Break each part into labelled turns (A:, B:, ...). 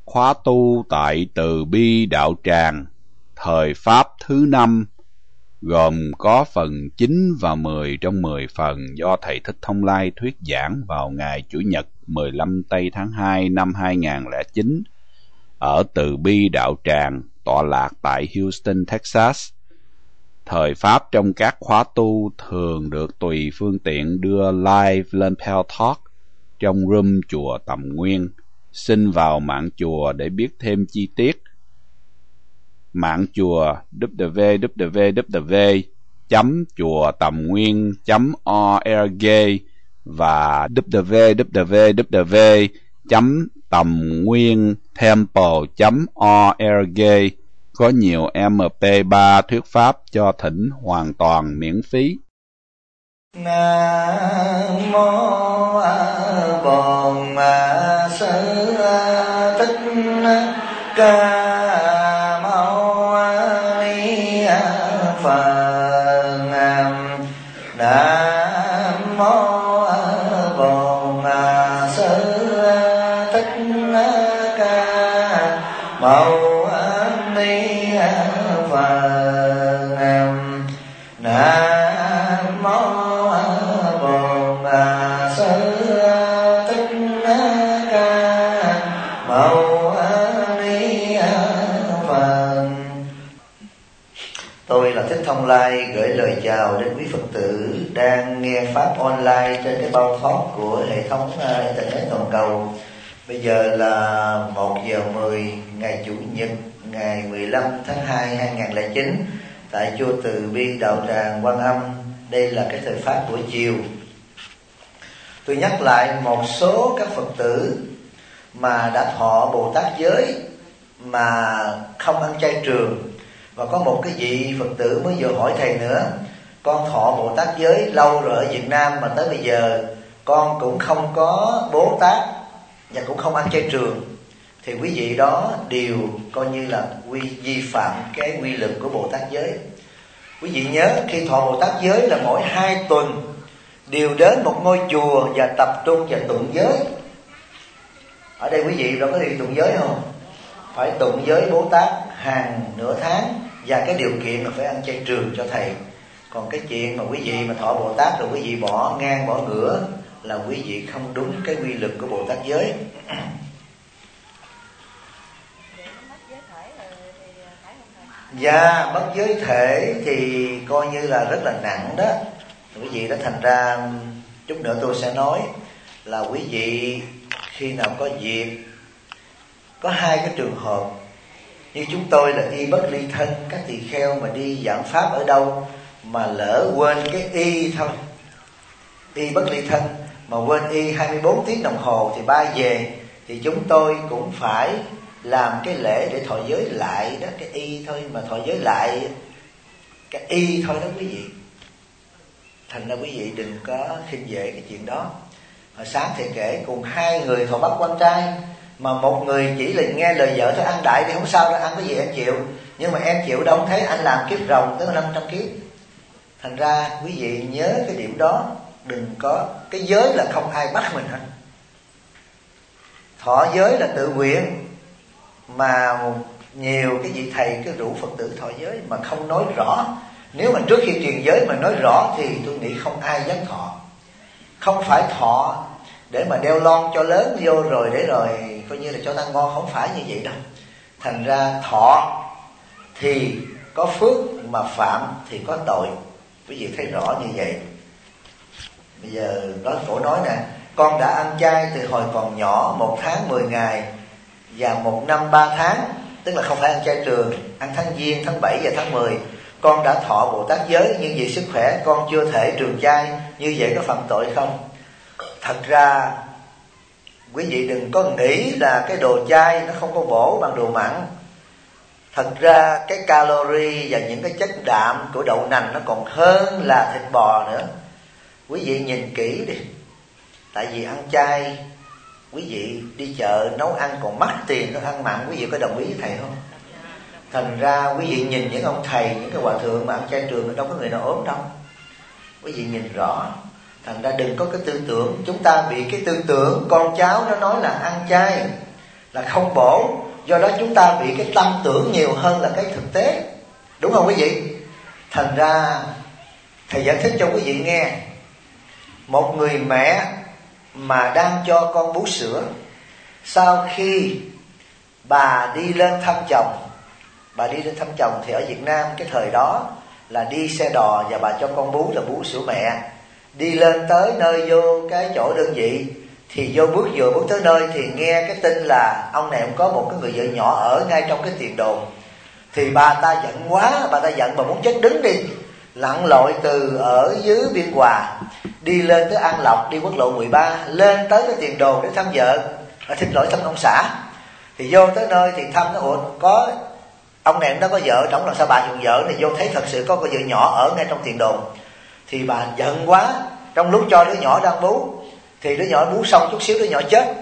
A: khóa tu tại Từ Bi Đạo Tràng thời Pháp thứ 5, gồm có phần 9 và 10 trong 10 phần do Thầy Thích Thông Lai thuyết giảng vào ngày Chủ nhật 15 tây tháng 2 năm 2009 ở Từ Bi Đạo Tràng tọa lạc tại Houston, Texas. Thời Pháp trong các khóa tu thường được tùy phương tiện đưa live lên Pell Talk trong room chùa Tầm Nguyên. Xin vào mạng chùa để biết thêm chi tiết. Mạng chùa www.chuatamnguen.org và www.tamnguyentemple.org có nhiều MP3 thuyết pháp cho thỉnh hoàn toàn miễn phí.
B: Nam mô Bổn Sư Thích Ca Mâu Ni Phật. Nam mô Bổn Sư Thích Ca Mâu Ni Phật. Nam mô Bổn Sư Thích Ca Mâu Ni Phật. Tôi là Thích Thông Lai gửi lời chào đến quý Phật tử đang nghe pháp online trên cái bao thoát của hệ thống internet toàn cầu. Bây giờ là 1:10 ngày Chủ nhật ngày 15 tháng 2 2009 tại chùa Từ Bi Đạo Tràng Quan Âm. Đây là cái thời pháp buổi chiều. Tôi nhắc lại một số các Phật tử mà đã thọ Bồ Tát giới mà không ăn chay trường. Và có một cái vị Phật tử mới vừa hỏi thầy nữa: con thọ Bồ Tát giới lâu rồi ở Việt Nam mà tới bây giờ con cũng không có Bồ Tát và cũng không ăn chay trường. Thì quý vị đó đều coi như là vi phạm cái quy luật của Bồ Tát giới. Quý vị nhớ, khi thọ Bồ Tát giới là mỗi 2 tuần đều đến một ngôi chùa và tập trung và tụng giới. Ở đây quý vị đó có đi tụng giới không? Phải tụng giới Bồ Tát hàng nửa tháng, và cái điều kiện là phải ăn chay trường cho thầy. Còn cái chuyện mà quý vị mà thọ Bồ Tát rồi quý vị bỏ ngang bỏ ngửa là quý vị không đúng cái quy luật của Bồ Tát giới. Dạ, mất giới thể thì coi như là rất là nặng đó. Quý vị đó, thành ra chút nữa tôi sẽ nói là quý vị khi nào có dịp, có 2 cái trường hợp. Như chúng tôi là y bất ly thân, các tỳ kheo mà đi giảng pháp ở đâu mà lỡ quên cái y thôi, y bất ly thân mà quên y 24 tiếng đồng hồ thì ba về, thì chúng tôi cũng phải làm cái lễ để thọ giới lại đó. Cái y thôi mà thọ giới lại cái y thôi đó quý vị. Thành ra quý vị đừng có khinh dễ cái chuyện đó. Hồi sáng thầy kể cùng 2 người thọ bát quan trai, mà một người chỉ là nghe lời vợ thôi, ăn đại thì không sao đâu, ăn cái gì em chịu. Nhưng mà em chịu đâu thấy anh làm kiếp rồng tới 500 kiếp. Thành ra quý vị nhớ cái điểm đó. Đừng có, cái giới là không ai bắt mình hết. Thọ giới là tự nguyện. Mà nhiều cái vị thầy cứ rủ Phật tử thọ giới mà không nói rõ. Nếu mà trước khi truyền giới mà nói rõ thì tôi nghĩ không ai dám thọ. Không phải thọ để mà đeo lon cho lớn vô rồi để rồi coi như là cho ta ngon, không phải như vậy đâu. Thành ra thọ thì có phước mà phạm thì có tội. Quý vị thấy rõ như vậy. Bây giờ cổ nói nè: con đã ăn chay từ hồi còn nhỏ 1 tháng 10 ngày và 1 năm 3 tháng, tức là không phải ăn chay trường, ăn tháng Giêng, tháng 7 và tháng 10. Con đã thọ Bồ Tát giới, nhưng vì sức khỏe con chưa thể trường chay. Như vậy có phạm tội không? Thật ra quý vị đừng có nghĩ là cái đồ chay nó không có bổ bằng đồ mặn. Thật ra cái calorie và những cái chất đạm của đậu nành nó còn hơn là thịt bò nữa. Quý vị nhìn kỹ đi. Tại vì ăn chay, quý vị đi chợ nấu ăn còn mắc tiền hơn ăn mặn. Quý vị có đồng ý với thầy không? Thành ra quý vị nhìn những ông thầy, những cái hòa thượng mà ăn chay trường, đâu có người nào ốm đâu. Quý vị nhìn rõ. Thành ra đừng có cái tư tưởng, chúng ta bị cái tư tưởng con cháu nó nói là ăn chay là không bổ. Do đó chúng ta bị cái tâm tưởng nhiều hơn là cái thực tế. Đúng không quý vị? Thành ra thầy giải thích cho quý vị nghe. Một người mẹ mà đang cho con bú sữa, sau khi bà đi lên thăm chồng, thì ở Việt Nam cái thời đó là đi xe đò và bà cho con bú là bú sữa mẹ. Đi lên tới nơi vô cái chỗ đơn vị thì vừa bước tới nơi thì nghe cái tin là ông này cũng có một cái người vợ nhỏ ở ngay trong cái tiền đồn. Thì bà ta giận quá, bà ta giận bà muốn chết đứng đi, lặn lội từ ở dưới Biên Hòa đi lên tới An Lộc, đi quốc lộ 13 lên tới cái tiền đồn để thăm vợ, thăm ông xã. Thì vô tới nơi thì thăm nó, có ông này nó có vợ, trong làm sao bà dùng vợ thì vô thấy thật sự có con vợ nhỏ ở ngay trong tiền đồn. Thì bà giận quá, trong lúc cho đứa nhỏ đang bú thì đứa nhỏ bú xong chút xíu đứa nhỏ chết.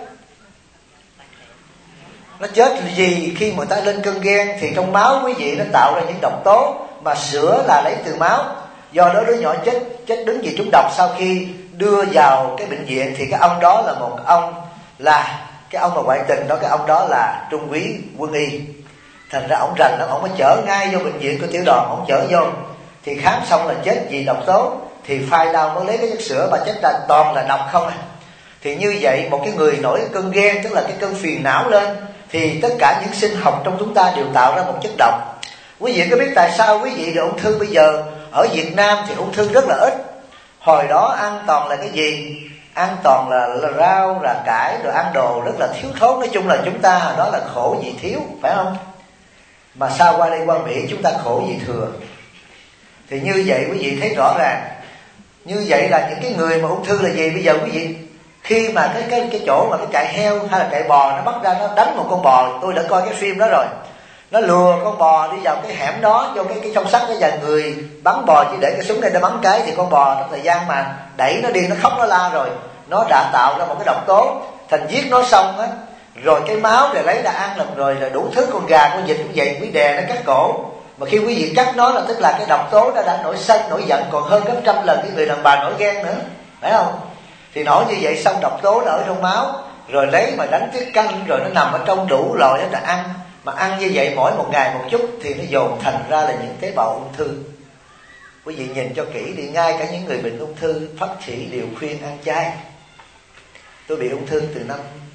B: Nó chết vì khi người ta lên cơn ghen thì trong máu quý vị nó tạo ra những độc tố, mà sữa là lấy từ máu. Do đó đứa nhỏ chết đứng vì trúng độc. Sau khi đưa vào cái bệnh viện thì cái ông đó là một ông, là cái ông mà ngoại tình đó, cái ông đó là trung úy quân y. Thành ra ổng rành lắm, ổng mới chở ngay vô bệnh viện của tiểu đoàn, ổng chở vô thì khám xong là chết vì độc tố. Thì phai đau mới lấy cái chất sữa, mà chết ra toàn là độc không à. Thì như vậy một cái người nổi cơn ghen, tức là cái cơn phiền não lên, thì tất cả những sinh học trong chúng ta đều tạo ra một chất độc. Quý vị có biết tại sao quý vị được ung thư bây giờ? Ở Việt Nam thì ung thư rất là ít. Hồi đó ăn toàn là cái gì? Ăn toàn là rau, là cải, rồi ăn đồ rất là thiếu thốn. Nói chung là chúng ta hồi đó là khổ vì thiếu, phải không? Mà sao qua đây qua Mỹ chúng ta khổ vì thừa. Thì như vậy quý vị thấy rõ ràng. Như vậy là những cái người mà ung thư là gì? Bây giờ quý vị, khi mà cái chỗ mà cái trại heo hay là trại bò nó bắt ra nó đánh một con bò, tôi đã coi cái phim đó rồi. Nó lùa con bò đi vào cái hẻm đó, vô cái song sắt đó, và người bắn bò chỉ để cái súng này nó bắn cái, thì con bò trong thời gian mà đẩy nó đi, nó khóc nó la rồi, nó đã tạo ra một cái độc tố. Thành giết nó xong á, rồi cái máu để lấy ra ăn, rồi là đủ thứ, con gà con vịt cũng vậy, quý đè nó cắt cổ. Mà khi quý vị cắt nó là tức là cái độc tố nó đã nổi sân nổi giận còn hơn gấp trăm lần cái người đàn bà nổi ghen nữa, phải không? Thì nổi như vậy xong độc tố nó ở trong máu, rồi lấy mà đánh tiết canh, rồi nó nằm ở trong đủ loại nó ăn. Mà ăn như vậy mỗi một ngày một chút thì nó dồn thành ra là những tế bào ung thư. Quý vị nhìn cho kỹ đi, ngay cả những người bệnh ung thư bác sĩ đều khuyên ăn chay. Tôi bị ung thư từ năm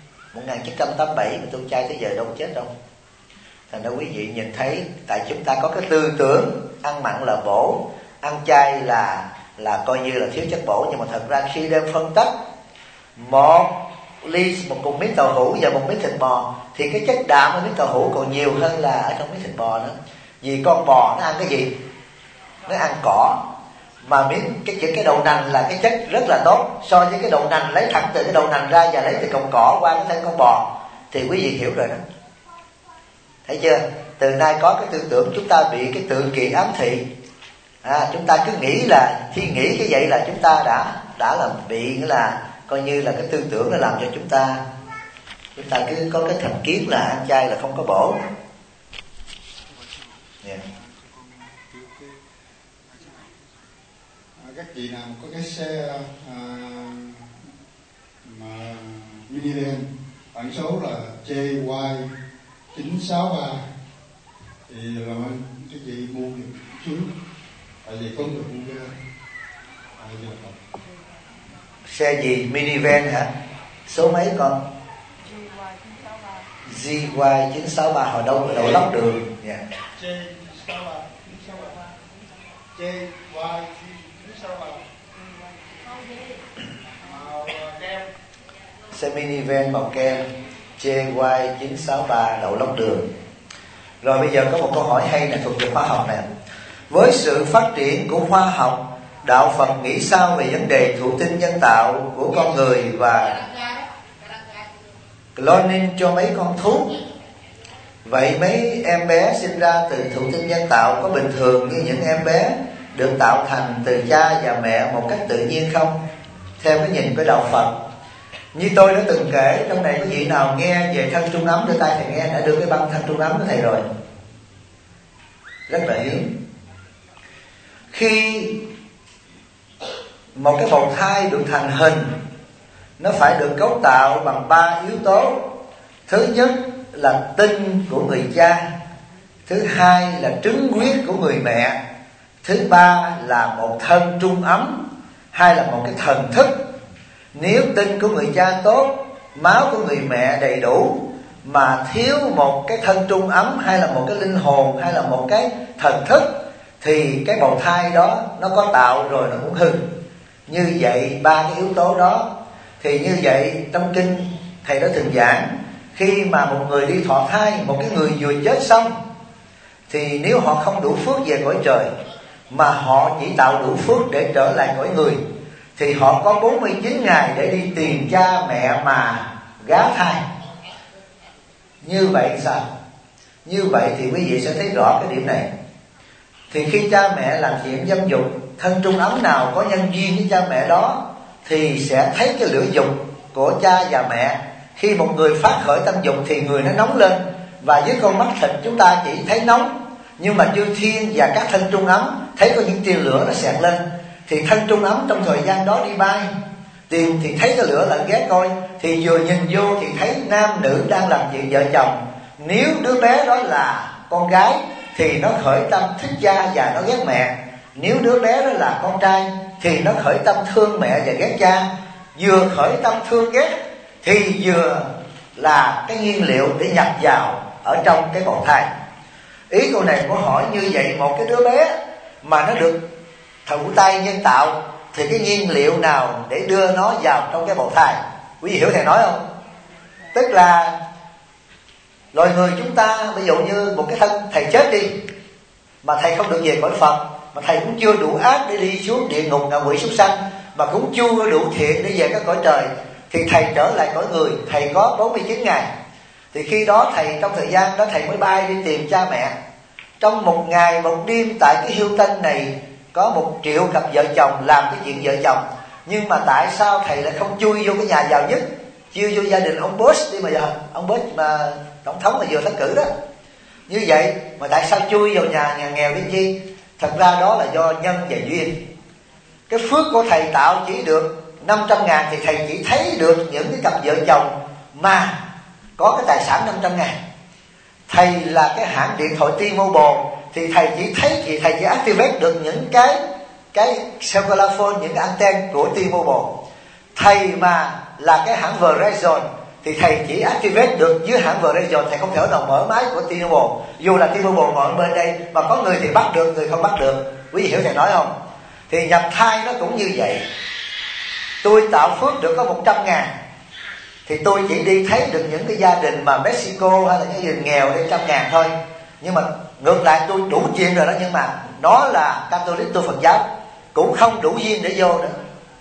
B: 1987 mà tôi chay tới giờ đâu chết đâu. Thành ra quý vị nhìn thấy, tại chúng ta có cái tư tưởng ăn mặn là bổ, ăn chay là coi như là thiếu chất bổ. Nhưng mà thật ra khi đem phân tách một cục miếng tàu hũ và một miếng thịt bò thì cái chất đạm ở miếng tàu hũ còn nhiều hơn là ở trong miếng thịt bò nữa. Vì con bò nó ăn cái gì? Nó ăn cỏ. Mà cái đầu nành là cái chất rất là tốt, so với cái đầu nành lấy thẳng từ cái đầu nành ra và lấy từ cọng cỏ qua cái thân con bò, thì quý vị hiểu rồi đó. Thấy chưa? Từ nay có cái tư tưởng chúng ta bị cái tự kỷ ám thị. Chúng ta cứ nghĩ là khi nghĩ cái vậy là chúng ta đã là bị, nghĩa là coi như là cái tư tưởng nó làm cho chúng ta cứ có cái thành kiến là ăn chay là không có bổ. Yeah.
C: Các chị nào có cái xe mà minivan bản số là JY963 thì làm ơn cái chị mua được xuống, tại vì không được mua cái
B: xe gì? Minivan hả? Số mấy con? JY963 hồi đâu ở đầu lóc đường. Yeah. Xe minivan màu kem JY963 đậu lóc đường. Rồi bây giờ có một câu hỏi hay này, thuộc về khoa học này. Với sự phát triển của khoa học, đạo Phật nghĩ sao về vấn đề thụ tinh nhân tạo của con người và cloning cho mấy con thú? Vậy mấy em bé sinh ra từ thụ tinh nhân tạo có bình thường như những em bé được tạo thành từ cha và mẹ một cách tự nhiên không? Theo cái nhìn của đạo Phật, như tôi đã từng kể, trong này có vị nào nghe về thân trung ấm đưa tay thầy nghe, đã đưa cái băng thân trung ấm của thầy rồi, rất là hiếm. Khi một cái bào thai được thành hình, nó phải được cấu tạo bằng 3 yếu tố. Thứ nhất là tinh của người cha, thứ hai là trứng huyết của người mẹ, thứ ba là một thân trung ấm, hay là một cái thần thức. Nếu tinh của người cha tốt, máu của người mẹ đầy đủ, mà thiếu một cái thân trung ấm, hay là một cái linh hồn, hay là một cái thần thức, thì cái bào thai đó nó có tạo rồi nó cũng hư. Như vậy ba cái yếu tố đó, thì như vậy trong kinh thầy đã từng giảng, khi mà một người đi thọ thai, một cái người vừa chết xong, thì nếu họ không đủ phước về cõi trời, mà họ chỉ tạo đủ phước để trở lại cõi người, thì họ có 49 ngày để đi tìm cha mẹ mà gá thai. Như vậy sao? Như vậy thì quý vị sẽ thấy rõ cái điểm này. Thì khi cha mẹ làm chuyện dâm dục, thân trung ấm nào có nhân duyên với cha mẹ đó thì sẽ thấy cái lửa dục của cha và mẹ. Khi một người phát khởi tâm dục thì người nó nóng lên, và với con mắt thịt chúng ta chỉ thấy nóng, nhưng mà chư thiên và các thân trung ấm thấy có những tia lửa nó xẹt lên. Thì thân trung ấm trong thời gian đó đi bay tìm thì thấy cái lửa là ghé coi, thì vừa nhìn vô thì thấy nam nữ đang làm chuyện vợ chồng. Nếu đứa bé đó là con gái thì nó khởi tâm thích cha và nó ghét mẹ. Nếu đứa bé đó là con trai thì nó khởi tâm thương mẹ và ghét cha. Vừa khởi tâm thương ghét thì vừa là cái nguyên liệu để nhập vào ở trong cái bào thai. Ý câu này có hỏi như vậy, một cái đứa bé mà nó được thụ thai nhân tạo thì cái nhiên liệu nào để đưa nó vào trong cái bào thai? Quý vị hiểu thầy nói không? Tức là loài người chúng ta, ví dụ như một cái thân thầy chết đi, mà thầy không được về cõi Phật, mà thầy cũng chưa đủ ác để đi xuống địa ngục ngạ quỷ súc sanh, mà cũng chưa đủ thiện để về các cõi trời, thì thầy trở lại cõi người, thầy có 49 ngày. Thì khi đó thầy, trong thời gian đó thầy mới bay đi tìm cha mẹ. Trong một ngày một đêm tại cái Hilton này có 1 triệu cặp vợ chồng làm cái chuyện vợ chồng. Nhưng mà tại sao thầy lại không chui vô cái nhà giàu nhất, chui vô gia đình ông Bush đi, mà giờ ông Bush mà tổng thống mà vừa thắng cử đó. Như vậy mà tại sao chui vào nhà nghèo đi chi? Thật ra đó là do nhân và duyên. Cái phước của thầy tạo chỉ được 500.000 thì thầy chỉ thấy được những cái cặp vợ chồng mà có cái tài sản 500.000. Thầy là cái hãng điện thoại T-Mobile thì thầy chỉ thấy, thì thầy chỉ activate được những cái cellular phone, những cái anten của T-Mobile. Thầy mà là cái hãng Verizon thì thầy chỉ activate được dưới hãng Verizon, thầy không thể nào mở máy của T-Mobile. Dù là T-Mobile ngồi bên đây, mà có người thì bắt được, người không bắt được. Quý vị hiểu thầy nói không? Thì nhập thai nó cũng như vậy. Tôi tạo phước được có 100.000 thì tôi chỉ đi thấy được những cái gia đình mà Mexico hay là những gia đình nghèo để 100.000 thôi. Nhưng mà ngược lại tôi đủ chuyện rồi đó, nhưng mà nó là Catholic, tôi Phật giáo, cũng không đủ duyên để vô nữa.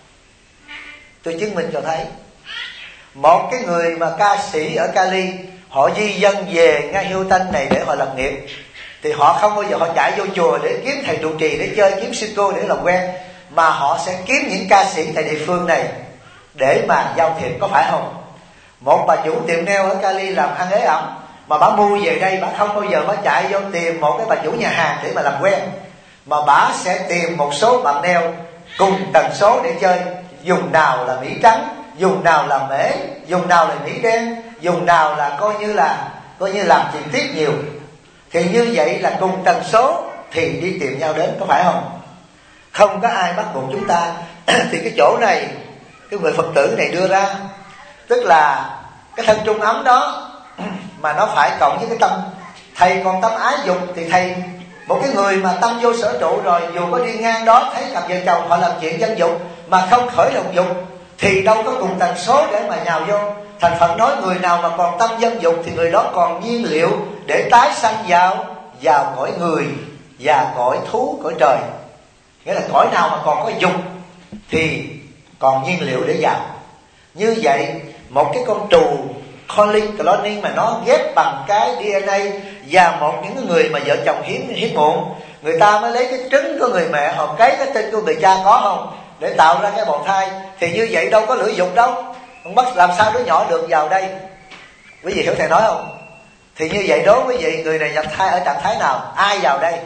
B: Tôi chứng minh cho thấy. Một cái người mà ca sĩ ở Cali, họ di dân về ngay Hilton này để họ lập nghiệp, thì họ không bao giờ họ chạy vô chùa để kiếm thầy trụ trì để chơi, kiếm sư cô để làm quen, mà họ sẽ kiếm những ca sĩ tại địa phương này để mà giao thiệp, có phải không? Một bà chủ tiệm nail ở Cali làm ăn ế ẩm, mà bà mua về đây bà không bao giờ bà chạy vô tìm một cái bà chủ nhà hàng để mà làm quen, mà bà sẽ tìm một số bạn nail cùng tần số để chơi. Dùng nào là mỹ trắng, dùng nào là mễ, dùng nào là mỹ đen, dùng nào là coi như làm chuyện tiết nhiều. Thì như vậy là cùng tần số thì đi tìm nhau đến, có phải không? Không có ai bắt buộc chúng ta. Thì cái chỗ này cái người Phật tử này đưa ra, tức là cái thân trung ấm đó mà nó phải cộng với cái tâm. Thầy còn tâm ái dục thì thầy, một cái người mà tâm vô sở trụ rồi, dù có đi ngang đó thấy cặp vợ chồng họ làm chuyện dâm dục mà không khởi lòng dục thì đâu có cùng tần số để mà nhào vô. Thành Phật nói người nào mà còn tâm dâm dục thì người đó còn nhiên liệu để tái sanh vào cõi người và cõi thú, cõi trời. Nghĩa là cõi nào mà còn có dục thì còn nhiên liệu để vào. Như vậy một cái con trù cloning mà nó ghép bằng cái DNA, và một những người mà vợ chồng hiếm muộn, người ta mới lấy cái trứng của người mẹ, họ cấy cái tinh của người cha, có không, để tạo ra cái bào thai. Thì như vậy đâu có lửa dục đâu, không bắt làm sao đứa nhỏ được vào đây. Quý vị hiểu thầy nói không? Thì như vậy đối với quý vị, người này nhập thai ở trạng thái nào, ai vào đây?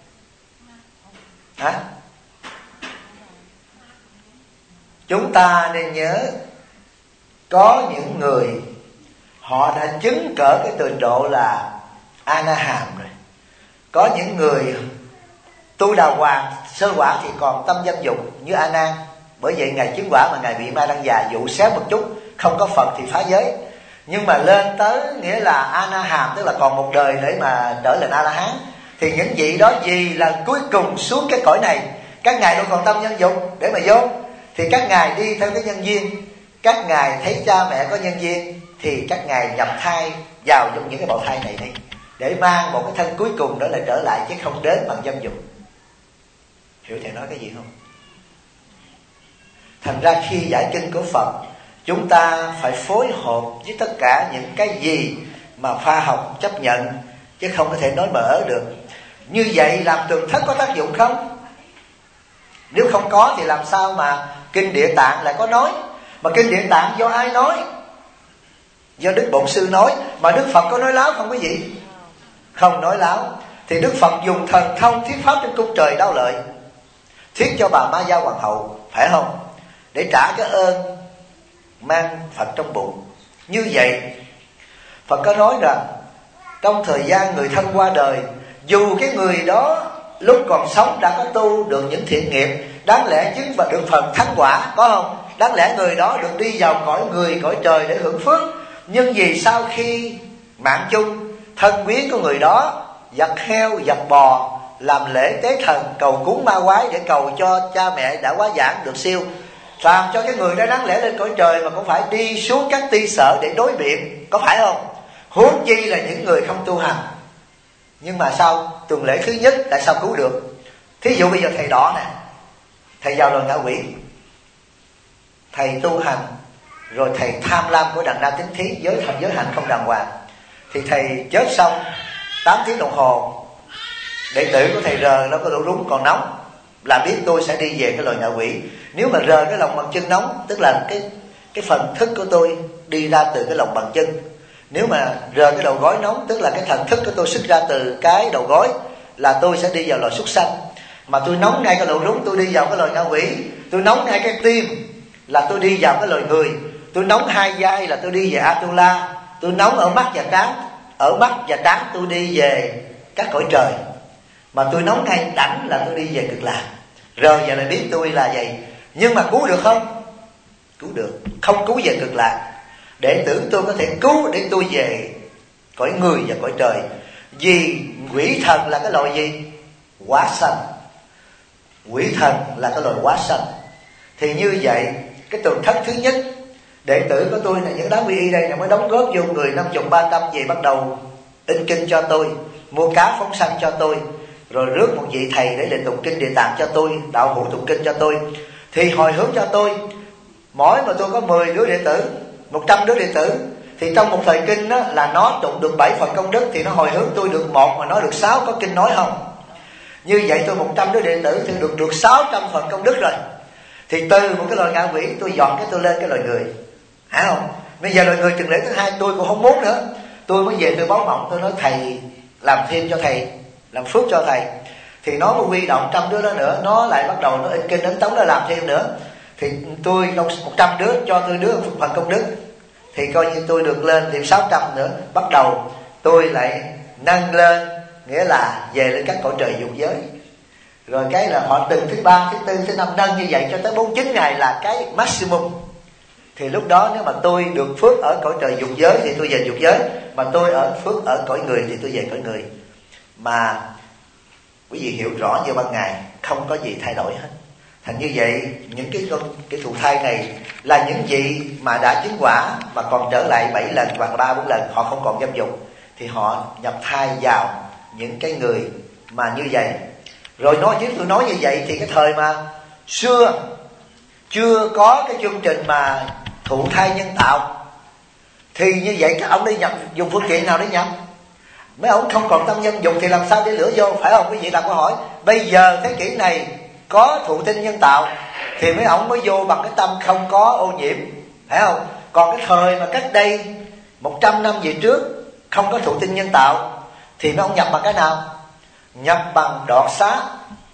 B: Hả? Chúng ta nên nhớ, có những người họ đã chứng cỡ cái trình độ là A-na-hàm rồi. Có những người tu đà hoàng sơ quả thì còn tâm dâm dục như A Nan, bởi vậy ngài chứng quả mà ngài bị ma đăng già dụ xéo một chút, không có Phật thì phá giới. Nhưng mà lên tới nghĩa là A-na-hàm, tức là còn một đời để mà trở thành A-la-hán, thì những vị đó vì là cuối cùng xuống cái cõi này, các ngài đâu còn tâm dâm dục để mà vô, thì các ngài đi theo cái nhân duyên. Các ngài thấy cha mẹ có nhân duyên thì các ngài nhập thai vào trong những cái bào thai này đi, để mang một cái thân cuối cùng đó là trở lại, chứ không đến bằng dâm dục. Hiểu thầy nói cái gì không? Thành ra khi giải kinh của Phật, chúng ta phải phối hợp với tất cả những cái gì mà khoa học chấp nhận, chứ không có thể nói mở được. Như vậy làm tường thất có tác dụng không? Nếu không có thì làm sao mà kinh Địa Tạng lại có nói? Mà kinh Địa Tạng do ai nói? Do Đức Bổn Sư nói. Mà Đức Phật có nói láo không quý vị? Không nói láo. Thì Đức Phật dùng thần thông thuyết pháp trên cung trời Đao Lợi, thuyết cho bà Ma Gia Hoàng hậu, phải không? Để trả cái ơn mang Phật trong bụng. Như vậy Phật có nói rằng trong thời gian người thân qua đời, dù cái người đó lúc còn sống đã có tu được những thiện nghiệp, đáng lẽ chứng và được phần thánh quả, có không? Đáng lẽ người đó được đi vào cõi người, cõi trời để hưởng phước. Nhưng vì sau khi mạng chung, thân quyến của người đó giật heo, giật bò, làm lễ tế thần, cầu cúng ma quái để cầu cho cha mẹ đã quá giảng được siêu, làm cho cái người đó đáng lẽ lên cõi trời mà cũng phải đi xuống các ti sở để đối biện, có phải không? Huống chi là những người không tu hành. Nhưng mà sao tuần lễ thứ nhất tại sao cứu được? Thí dụ bây giờ thầy đỏ nè, thầy vào lời ngạ quỷ, thầy tu hành rồi thầy tham lam của đằng na tính thí, giới hạnh không đàng hoàng, thì thầy chết xong 8 tiếng đồng hồ, đệ tử của thầy rờ nó có lỗ rúng còn nóng, là biết tôi sẽ đi về cái loài ngạ quỷ. Nếu mà rờ cái lòng bàn chân nóng, tức là cái phần thức của tôi đi ra từ cái lòng bàn chân. Nếu mà rờ cái đầu gối nóng, tức là cái thần thức của tôi xuất ra từ cái đầu gối, là tôi sẽ đi vào loài súc sanh. Mà tôi nóng ngay cái lỗ rúng, tôi đi vào cái loài ngạ quỷ. Tôi nóng ngay cái tim là tôi đi vào cái loài người. Tôi nóng hai vai là tôi đi về Atula. Tôi nóng ở mắt và trán, ở mắt và trán tôi đi về các cõi trời. Mà tôi nóng ngay đảnh là tôi đi về Cực Lạc. Rồi giờ này biết tôi là vậy. Nhưng mà cứu được không? Cứu được. Không cứu về Cực Lạc, đệ tử tôi có thể cứu để tôi về cõi người và cõi trời. Vì quỷ thần là cái loại gì? Quá sanh. Quỷ thần là cái loại quá sanh. Thì như vậy, cái tuần thất thứ nhất, đệ tử của tôi là những đám quy y đây là mới đóng góp vô người 50-300 gì, bắt đầu in kinh cho tôi, mua cá phóng sanh cho tôi, rồi rước một vị thầy để tụng kinh Địa Tạng cho tôi, đạo hữu tụng kinh cho tôi. Thì hồi hướng cho tôi, mỗi mà tôi có 10 đứa đệ tử, 100 đứa đệ tử, thì trong một thời kinh đó, là nó tụng được 7 phần công đức, thì nó hồi hướng tôi được 1 mà nó được 6, có kinh nói không? Như vậy tôi 100 đứa đệ tử thì được 600 phần công đức rồi. Thì từ một cái loài ngạ quỷ tôi dọn cái tôi lên cái loài người, hả không? Bây giờ loài người chừng lễ thứ 2 tôi cũng không muốn nữa. Tôi mới về tôi báo mộng, tôi nói thầy làm thêm cho thầy, làm phước cho thầy. Thì nó mới huy động 100 đứa đó nữa, nó lại bắt đầu nó in kinh ấn tống nó làm thêm nữa. Thì tôi 100 đứa cho tôi đứa phần công đức, thì coi như tôi được lên thêm 600 nữa. Bắt đầu tôi lại nâng lên, nghĩa là về lên các cõi trời dục giới. Rồi cái là họ từng thứ 3, thứ 4, thứ 5 nâng như vậy cho tới 49 ngày là cái maximum. Thì lúc đó nếu mà tôi được phước ở cõi trời dục giới thì tôi về dục giới, mà tôi ở phước ở cõi người thì tôi về cõi người. Mà quý vị hiểu rõ như ban ngày, không có gì thay đổi hết. Thành như vậy, những cái thụ thai này là những vị mà đã chứng quả mà còn trở lại 7 lần hoặc 3-4 lần, họ không còn dâm dục, thì họ nhập thai vào những cái người mà như vậy. Rồi nói chứ tôi nói như vậy thì cái thời mà xưa chưa có cái chương trình mà thụ thai nhân tạo, thì như vậy các ông đi nhập dùng phương tiện nào để nhập? Mấy ông không còn tâm nhân dục thì làm sao để lửa vô, phải không? Quý vị đặt câu hỏi. Bây giờ thế kỷ này có thụ tinh nhân tạo thì mấy ông mới vô bằng cái tâm không có ô nhiễm, phải không? Còn cái thời mà cách đây 100 năm về trước không có thụ tinh nhân tạo thì mấy ông nhập bằng cái nào? Nhập bằng đọt xá.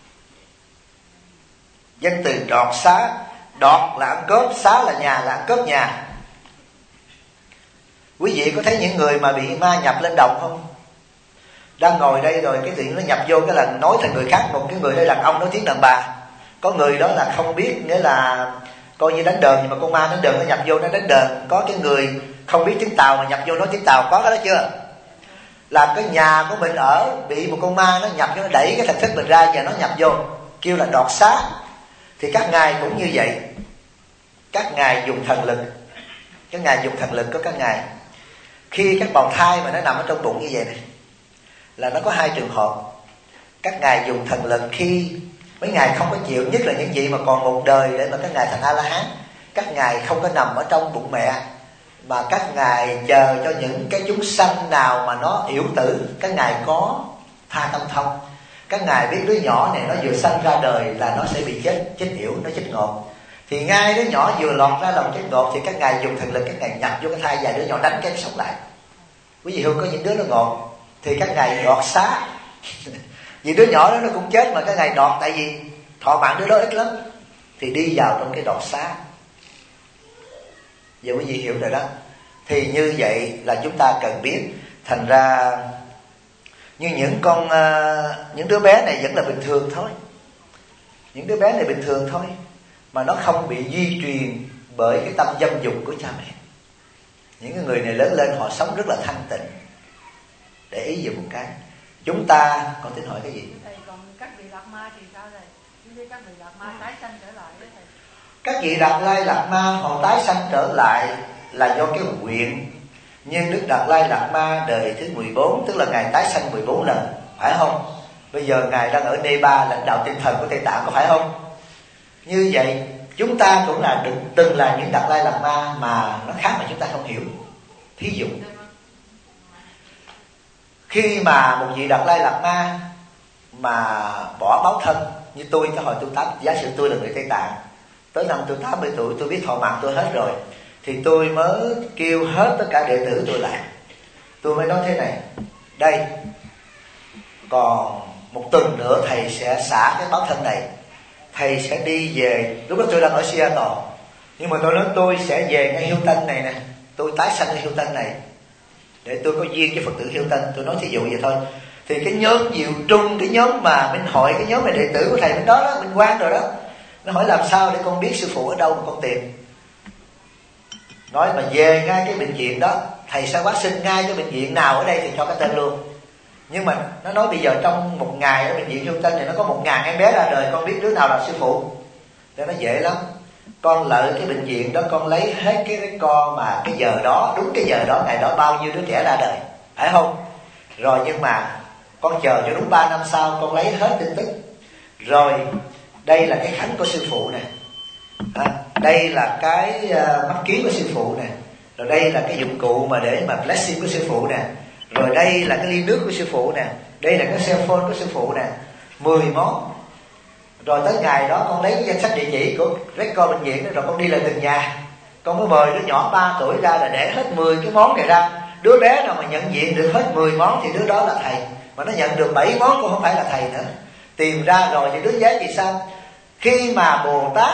B: Danh từ đọt xá, đọt là ăn cướp, xá là nhà, là ăn cướp nhà. Quý vị có thấy những người mà bị ma nhập lên đồng không? Đang ngồi đây rồi cái tự nhiên nó nhập vô cái là nói thành người khác. Một cái người đây đàn ông nói tiếng đàn bà. Có người đó là không biết, nghĩa là coi như đánh đờn, nhưng mà con ma đánh đờn nó nhập vô nó đánh đờn. Có cái người không biết tiếng Tàu mà nhập vô nói tiếng Tàu, có cái đó chưa? Làm cái nhà của mình ở bị một con ma nó nhập vô, nó đẩy cái thần thức mình ra và nó nhập vô, kêu là đọt xá. Thì các ngài cũng như vậy. Các ngài dùng thần lực. Các ngài dùng thần lực của các ngài. Khi các bào thai mà nó nằm ở trong bụng như vậy này, là nó có hai trường hợp. Các ngài dùng thần lực khi mấy ngài không có chịu, nhất là những gì mà còn một đời để mà các ngài thành A-la-hán. Các ngài không có nằm ở trong bụng mẹ, mà các ngài chờ cho những cái chúng sanh nào mà nó yểu tử. Các ngài có tha tâm thông. Các ngài biết đứa nhỏ này nó vừa sanh ra đời là nó sẽ bị chết yểu, nó chết ngột. Thì ngay đứa nhỏ vừa lọt ra lòng chết ngột thì các ngài dùng thần lực, các ngài nhập vô cái thai và đứa nhỏ đánh cái sống lại. Quý vị Hương có những đứa nó ngột thì các ngài đọt xá. Vì đứa nhỏ đó nó cũng chết mà các ngài đọt, tại vì thọ mạng đứa đó ít lắm, thì đi vào trong cái đọt xá. Giờ quý vị hiểu rồi đó. Thì như vậy là chúng ta cần biết. Thành ra như những đứa bé này vẫn là bình thường thôi. Những đứa bé này bình thường thôi, mà nó không bị di truyền bởi cái tâm dâm dục của cha mẹ. Những cái người này lớn lên họ sống rất là thanh tịnh. Để ý về một cái. Chúng ta còn tính hỏi cái gì?
D: Thầy, còn các vị Đạt Ma thì sao thầy? Các vị Đạt Ma tái sanh trở lại đấy thầy.
B: Các vị Đạt Lai Lạt Ma họ tái sanh trở lại là do cái nguyện. Nhưng Đức Đạt Lai Lạt Ma đời thứ 14, tức là ngài tái sanh 14 lần, phải không? Bây giờ ngài đang ở Nepal lãnh đạo tinh thần của Tây Tạng, có phải không? Như vậy chúng ta cũng là từng là những Đạt Lai Lạt Ma mà nó khác mà chúng ta không hiểu. Thí dụ khi mà một vị Đạt Lai Lạt Ma mà bỏ báo thân, như tôi cái hồi tôi giả sử tôi là người Tây Tạng, tới năm tôi 80 tuổi tôi biết thọ mạng tôi hết rồi, thì tôi mới kêu hết tất cả đệ tử tôi lại. Tôi mới nói thế này: đây, còn một tuần nữa thầy sẽ xả cái báo thân này, thầy sẽ đi về. Lúc đó tôi đang ở Seattle, nhưng mà tôi nói tôi sẽ về ngay Hilton này nè, tôi tái sanh ngay Hilton này để tôi có duyên với Phật tử Hilton. Tôi nói thí dụ vậy thôi. Thì cái nhóm Diệu Trung, cái nhóm mà Minh Hội, cái nhóm mà đệ tử của thầy bên đó đó, Minh Quang rồi đó, nó hỏi làm sao để con biết sư phụ ở đâu mà con tìm. Nói mà về ngay cái bệnh viện đó, thầy sẽ phát sinh ngay cái bệnh viện nào ở đây thì cho cái tên luôn. Nhưng mà nó nói bây giờ trong một ngày ở bệnh viện Hilton này nó có 1.000 em bé ra đời, con biết đứa nào là sư phụ. Thế nó dễ lắm. Con lợi cái bệnh viện đó, con lấy hết cái con mà cái giờ đó, đúng cái giờ đó, ngày đó bao nhiêu đứa trẻ ra đời, phải không? Rồi nhưng mà con chờ cho đúng 3 năm sau, con lấy hết tin tức. Rồi đây là cái khánh của sư phụ nè, đây là cái mắt kiếng của sư phụ nè, rồi đây là cái dụng cụ mà để mà blessing của sư phụ nè, rồi đây là cái ly nước của sư phụ nè, đây là cái cell phone của sư phụ nè, 10 món. Rồi tới ngày đó con lấy cái danh sách địa chỉ của record bệnh viện đó, rồi con đi lại từng nhà, con mới mời đứa nhỏ 3 tuổi ra là để hết 10 cái món này ra. Đứa bé nào mà nhận diện được hết 10 món thì đứa đó là thầy, mà nó nhận được 7 món cũng không phải là thầy nữa. Tìm ra rồi thì đứa bé thì sao? Khi mà Bồ Tát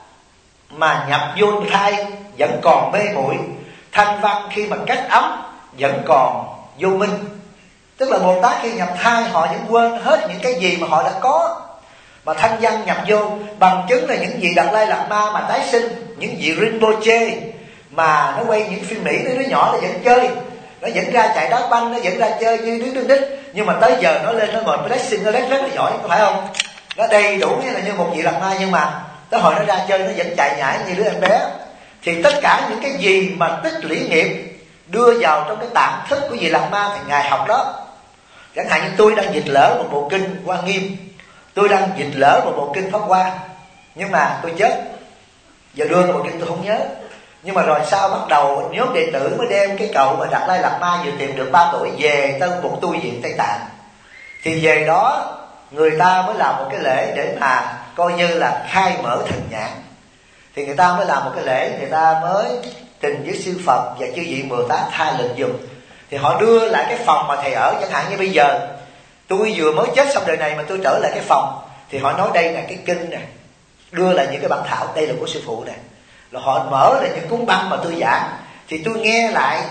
B: mà nhập vô thai vẫn còn mê muội, thanh văn khi mà cắt ấm vẫn còn vô minh. Tức là Bồ Tát khi nhập thai họ vẫn quên hết những cái gì mà họ đã có, mà thanh văn nhập vô. Bằng chứng là những vị Đạt Lai Lạt Ma mà tái sinh, những vị Rinpoche mà nó quay những phim Mỹ, đứa nhỏ nó vẫn chơi, nó vẫn ra chạy đá banh, nó vẫn ra chơi như đứa đương đích. Nhưng mà tới giờ nó lên nó ngồi blessing, nó rất là giỏi, có phải không? Nó đầy đủ như là như một vị Lạt Ma, nhưng mà tới hồi nó ra chơi nó vẫn chạy nhảy như đứa em bé. Thì tất cả những cái gì mà tích lũy nghiệp đưa vào trong cái tạng thức của vị Lạt Ma thì ngài học đó. Chẳng hạn như tôi đang dịch lỡ một bộ kinh Hoa Nghiêm, tôi đang dịch lỡ một bộ kinh Pháp Hoa, nhưng mà tôi chết, giờ đưa bộ kinh tôi không nhớ. Nhưng mà rồi sau bắt đầu nhóm đệ tử mới đem cái cậu mà Đạt Lai Lạt Ma vừa tìm được 3 tuổi về tới một tu viện Tây Tạng. Thì về đó người ta mới làm một cái lễ để mà coi như là khai mở thần nhãn. Thì người ta mới làm một cái lễ, người ta mới trình với sư Phật và chư vị Bồ Tát tha lực dùm. Thì họ đưa lại cái phòng mà thầy ở. Chẳng hạn như bây giờ tôi vừa mới chết xong đời này mà tôi trở lại cái phòng, thì họ nói đây là cái kinh nè, đưa lại những cái bản thảo, đây là của sư phụ nè. Rồi họ mở lại những cuốn băng mà tôi giảng, thì tôi nghe lại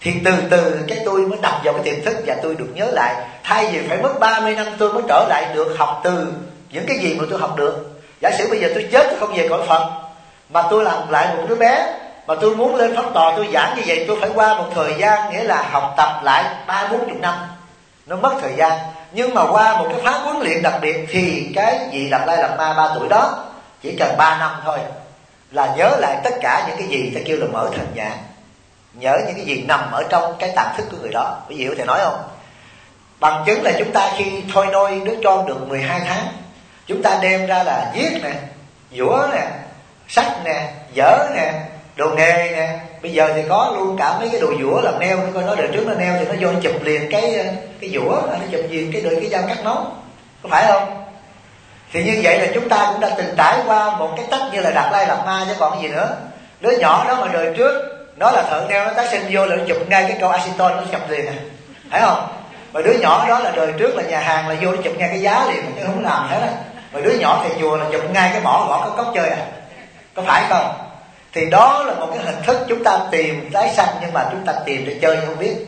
B: Thì từ từ cái tôi mới đập vào cái tiềm thức và tôi được nhớ lại. Thay vì phải mất 30 năm tôi mới trở lại được học từ những cái gì mà tôi học được. Giả sử bây giờ tôi chết tôi không về cõi Phật, mà tôi làm lại một đứa bé, mà tôi muốn lên pháp tòa tôi giảng như vậy, tôi phải qua một thời gian, nghĩa là học tập lại 30-40 năm. Nó mất thời gian. Nhưng mà qua một cái khóa huấn luyện đặc biệt thì cái vị Đạt Lai Lạt Ma 3 tuổi đó chỉ cần 3 năm thôi là nhớ lại tất cả những cái gì ta kêu là mở thành nhãn, nhớ những cái gì nằm ở trong cái tạng thức của người đó. Quý vị có thể nói không? Bằng chứng là chúng ta khi thôi nôi đứa con được 12 tháng, chúng ta đem ra là viết nè, dũa nè, sách nè, vở nè, đồ nghề nè. Bây giờ thì có luôn cả mấy cái đồ dũa làm neo. Coi nó đời trước nó neo thì nó vô nó chụp liền cái dũa, nó chụp liền cái dao cắt máu, có phải không? Thì như vậy là chúng ta cũng đã từng trải qua một cái cách như là Đạt Lai Lạt Ma chứ còn gì nữa. Đứa nhỏ đó mà đời trước nó là thợ neo, nó tái sinh vô là nó chụp ngay cái câu aceton, nó chụp liền, thấy không? Mà đứa nhỏ đó là đời trước là nhà hàng là vô nó chụp ngay cái giá liền, chứ không làm hết á. Mà đứa nhỏ thầy chùa là chụp ngay cái mỏ gõ cái cốc chơi à, có phải không? Thì đó là một cái hình thức chúng ta tìm tái sanh, nhưng mà chúng ta tìm để chơi không biết.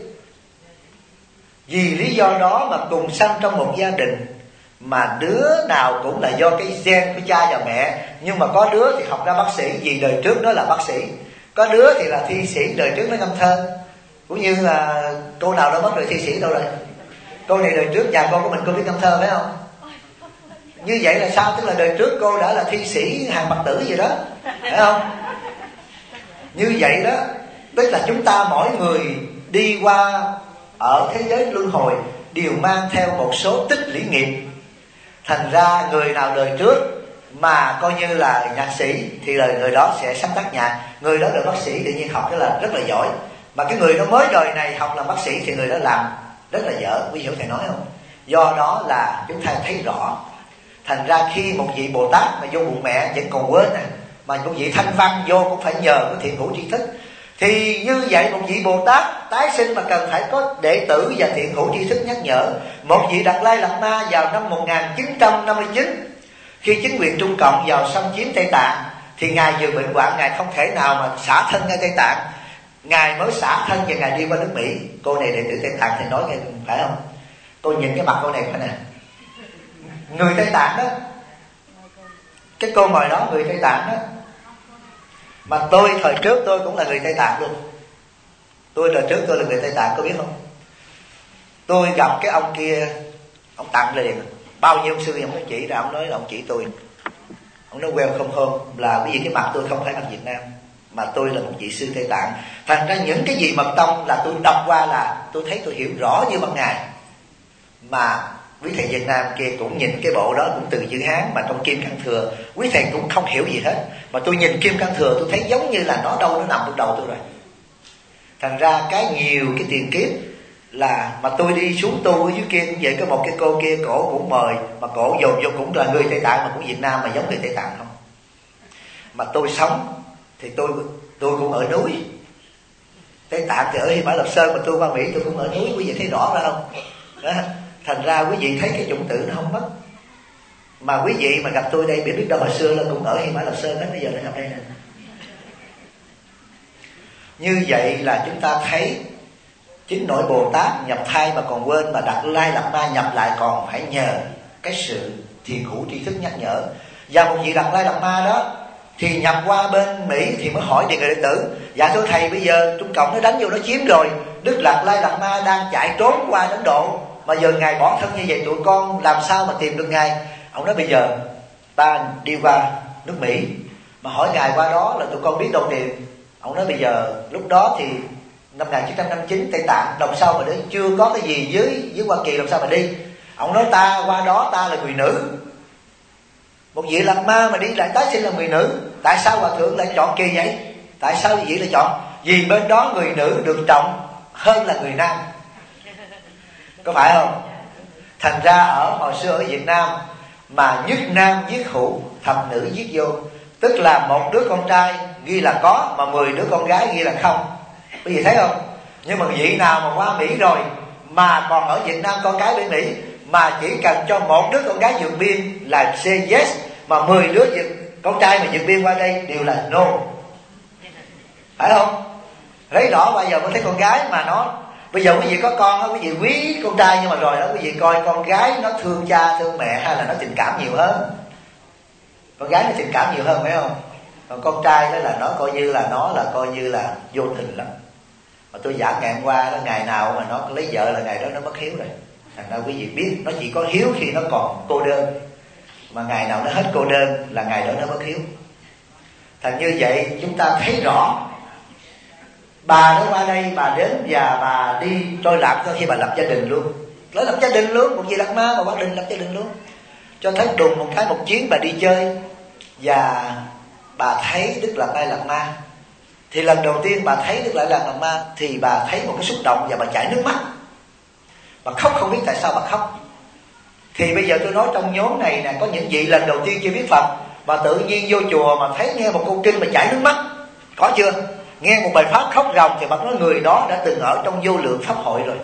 B: Vì lý do đó mà cùng sanh trong một gia đình mà đứa nào cũng là do cái gen của cha và mẹ. Nhưng mà có đứa thì học ra bác sĩ vì đời trước nó là bác sĩ, có đứa thì là thi sĩ đời trước nó ngâm thơ. Cũng như là cô nào đó mất rồi, thi sĩ đâu rồi? Cô này đời trước nhà con của mình cô biết ngâm thơ phải không? Như vậy là sao? Tức là đời trước cô đã là thi sĩ hàng bạc tử gì đó, phải không? Như vậy đó, tức là chúng ta mỗi người đi qua ở thế giới luân hồi đều mang theo một số tích lũy nghiệp. Thành ra người nào đời trước mà coi như là nhạc sĩ thì là người đó sẽ sáng tác nhạc. Người đó là bác sĩ tự nhiên học rất là giỏi. Mà cái người đó mới đời này học làm bác sĩ thì người đó làm rất là dở. Quý vị có thể nói không? Do đó là chúng ta thấy rõ. Thành ra khi một vị Bồ Tát mà vô bụng mẹ vẫn còn quên nè, mà một vị Thanh Văn vô cũng phải nhờ cái thiện hữu tri thức. Thì như vậy một vị Bồ Tát tái sinh mà cần phải có đệ tử và thiện hữu tri thức nhắc nhở. Một vị Đạt Lai Lạt Ma vào năm 1959, khi chính quyền Trung Cộng vào xâm chiếm Tây Tạng, thì Ngài vừa bệnh hoạn, Ngài không thể nào mà xả thân ngay Tây Tạng. Ngài mới xả thân và Ngài đi qua nước Mỹ. Cô này đệ tử Tây Tạng thì nói nghe phải không? Tôi nhìn cái mặt cô này phải nè, người Tây Tạng đó, cái cô ngồi đó người Tây Tạng đó. Mà tôi thời trước tôi cũng là người Tây Tạng luôn. Tôi đời trước tôi là người Tây Tạng, có biết không? Tôi gặp cái ông kia, ông tặng liền, bao nhiêu ông sư ông chỉ ra, ông nói là ông chỉ tôi. Ông nói welcome home, là bởi vì cái mặt tôi không phải mặt Việt Nam, mà tôi là một vị sư Tây Tạng. Thành ra những cái gì mật tông là tôi đọc qua là tôi thấy tôi hiểu rõ như ban ngày. Mà quý thầy Việt Nam kia cũng nhìn cái bộ đó cũng từ chữ Hán mà trong Kim Cang Thừa, quý thầy cũng không hiểu gì hết. Mà tôi nhìn Kim Cang Thừa tôi thấy giống như là nó đâu nó nằm trong đầu tôi rồi. Thành ra cái nhiều cái tiền kiếp là mà tôi đi xuống tu ở dưới kia cũng vậy, có một cái cô kia cổ cũng mời, mà cổ dồn vô cũng là người Tây Tạng mà cũng Việt Nam mà giống người Tây Tạng không. Mà tôi sống thì tôi cũng ở núi Tây Tạng thì ở Hy Mã Lạp Sơn, mà tôi qua Mỹ tôi cũng ở núi, quý vị thấy rõ ra không? Đó. Thành ra quý vị thấy cái chủng tử nó không mất. Mà quý vị mà gặp tôi đây biết đâu hồi xưa là cũng ở Hy Mã Lạp Sơn hết, bây giờ nó gặp đây nè. Như vậy là chúng ta thấy chính nỗi Bồ Tát nhập thai mà còn quên, mà Đạt Lai Lạt Ma nhập lại còn phải nhờ cái sự thiền hữu tri thức nhắc nhở. Và một vị Đạt Lai Lạt Ma đó thì nhập qua bên Mỹ thì mới hỏi điện người đệ tử: dạ thưa thầy, bây giờ Trung Cộng nó đánh vô nó chiếm rồi, Đức Đạt Lai Lạt Ma đang chạy trốn qua Ấn Độ, mà giờ Ngài bỏ thân như vậy tụi con làm sao mà tìm được Ngài? Ông nói bây giờ ta đi qua nước Mỹ mà hỏi Ngài qua đó là tụi con biết đâu tìm. Ông nói bây giờ lúc đó thì năm 1959 Tây Tạng làm sao mà đến, chưa có cái gì dưới Hoa Kỳ làm sao mà đi. Ông nói ta qua đó ta là người nữ, một vị Lạt Ma mà đi lại tái sinh là người nữ. Tại sao Hòa Thượng lại chọn kỳ vậy? Tại sao vị lại chọn? Vì bên đó người nữ được trọng hơn là người nam, có phải không? Thành ra ở hồi xưa ở Việt Nam mà nhất nam giết hữu, thập nữ giết vô, tức là một đứa con trai ghi là có mà 10 đứa con gái ghi là không. Quý vị thấy không? Nhưng mà vị nào mà qua Mỹ rồi mà còn ở Việt Nam con cái bên Mỹ, mà chỉ cần cho một đứa con gái vượt biên là say yes, mà 10 đứa con trai mà vượt biên qua đây đều là no, phải không? thấy rõ bao giờ mới thấy con gái mà nó. Bây giờ quý vị có con á, quý vị quý con trai, nhưng mà rồi đó quý vị coi con gái nó thương cha thương mẹ hay là nó tình cảm nhiều hơn? Con gái nó tình cảm nhiều hơn phải không? Còn con trai đó là nó coi như là vô tình lắm. Mà tôi giảng ngày hôm qua đó, ngày nào mà nó lấy vợ là ngày đó nó mất hiếu rồi. Thành ra quý vị biết nó chỉ có hiếu khi nó còn cô đơn, mà ngày nào nó hết cô đơn là ngày đó nó mất hiếu. Thành như vậy chúng ta thấy rõ. Bà đó qua đây, bà đến và bà đi trôi lạc thôi khi bà lập gia đình luôn. Nó lập gia đình luôn, một vị Đạt Ma mà Quảng Đình lập gia đình luôn. Cho thấy đùng một chuyến bà đi chơi và bà thấy Đức Đạt Lai Lạt Ma. Thì lần đầu tiên bà thấy Đức Đạt Lai Lạt Ma thì bà thấy một cái xúc động và bà chảy nước mắt. Bà khóc không biết tại sao bà khóc. Thì bây giờ tôi nói trong nhóm này nè, có những vị lần đầu tiên chưa biết Phật mà tự nhiên vô chùa mà thấy nghe một câu kinh mà chảy nước mắt. Có chưa? Nghe một bài pháp khóc ròng thì bác nói người đó đã từng ở trong vô lượng pháp hội rồi.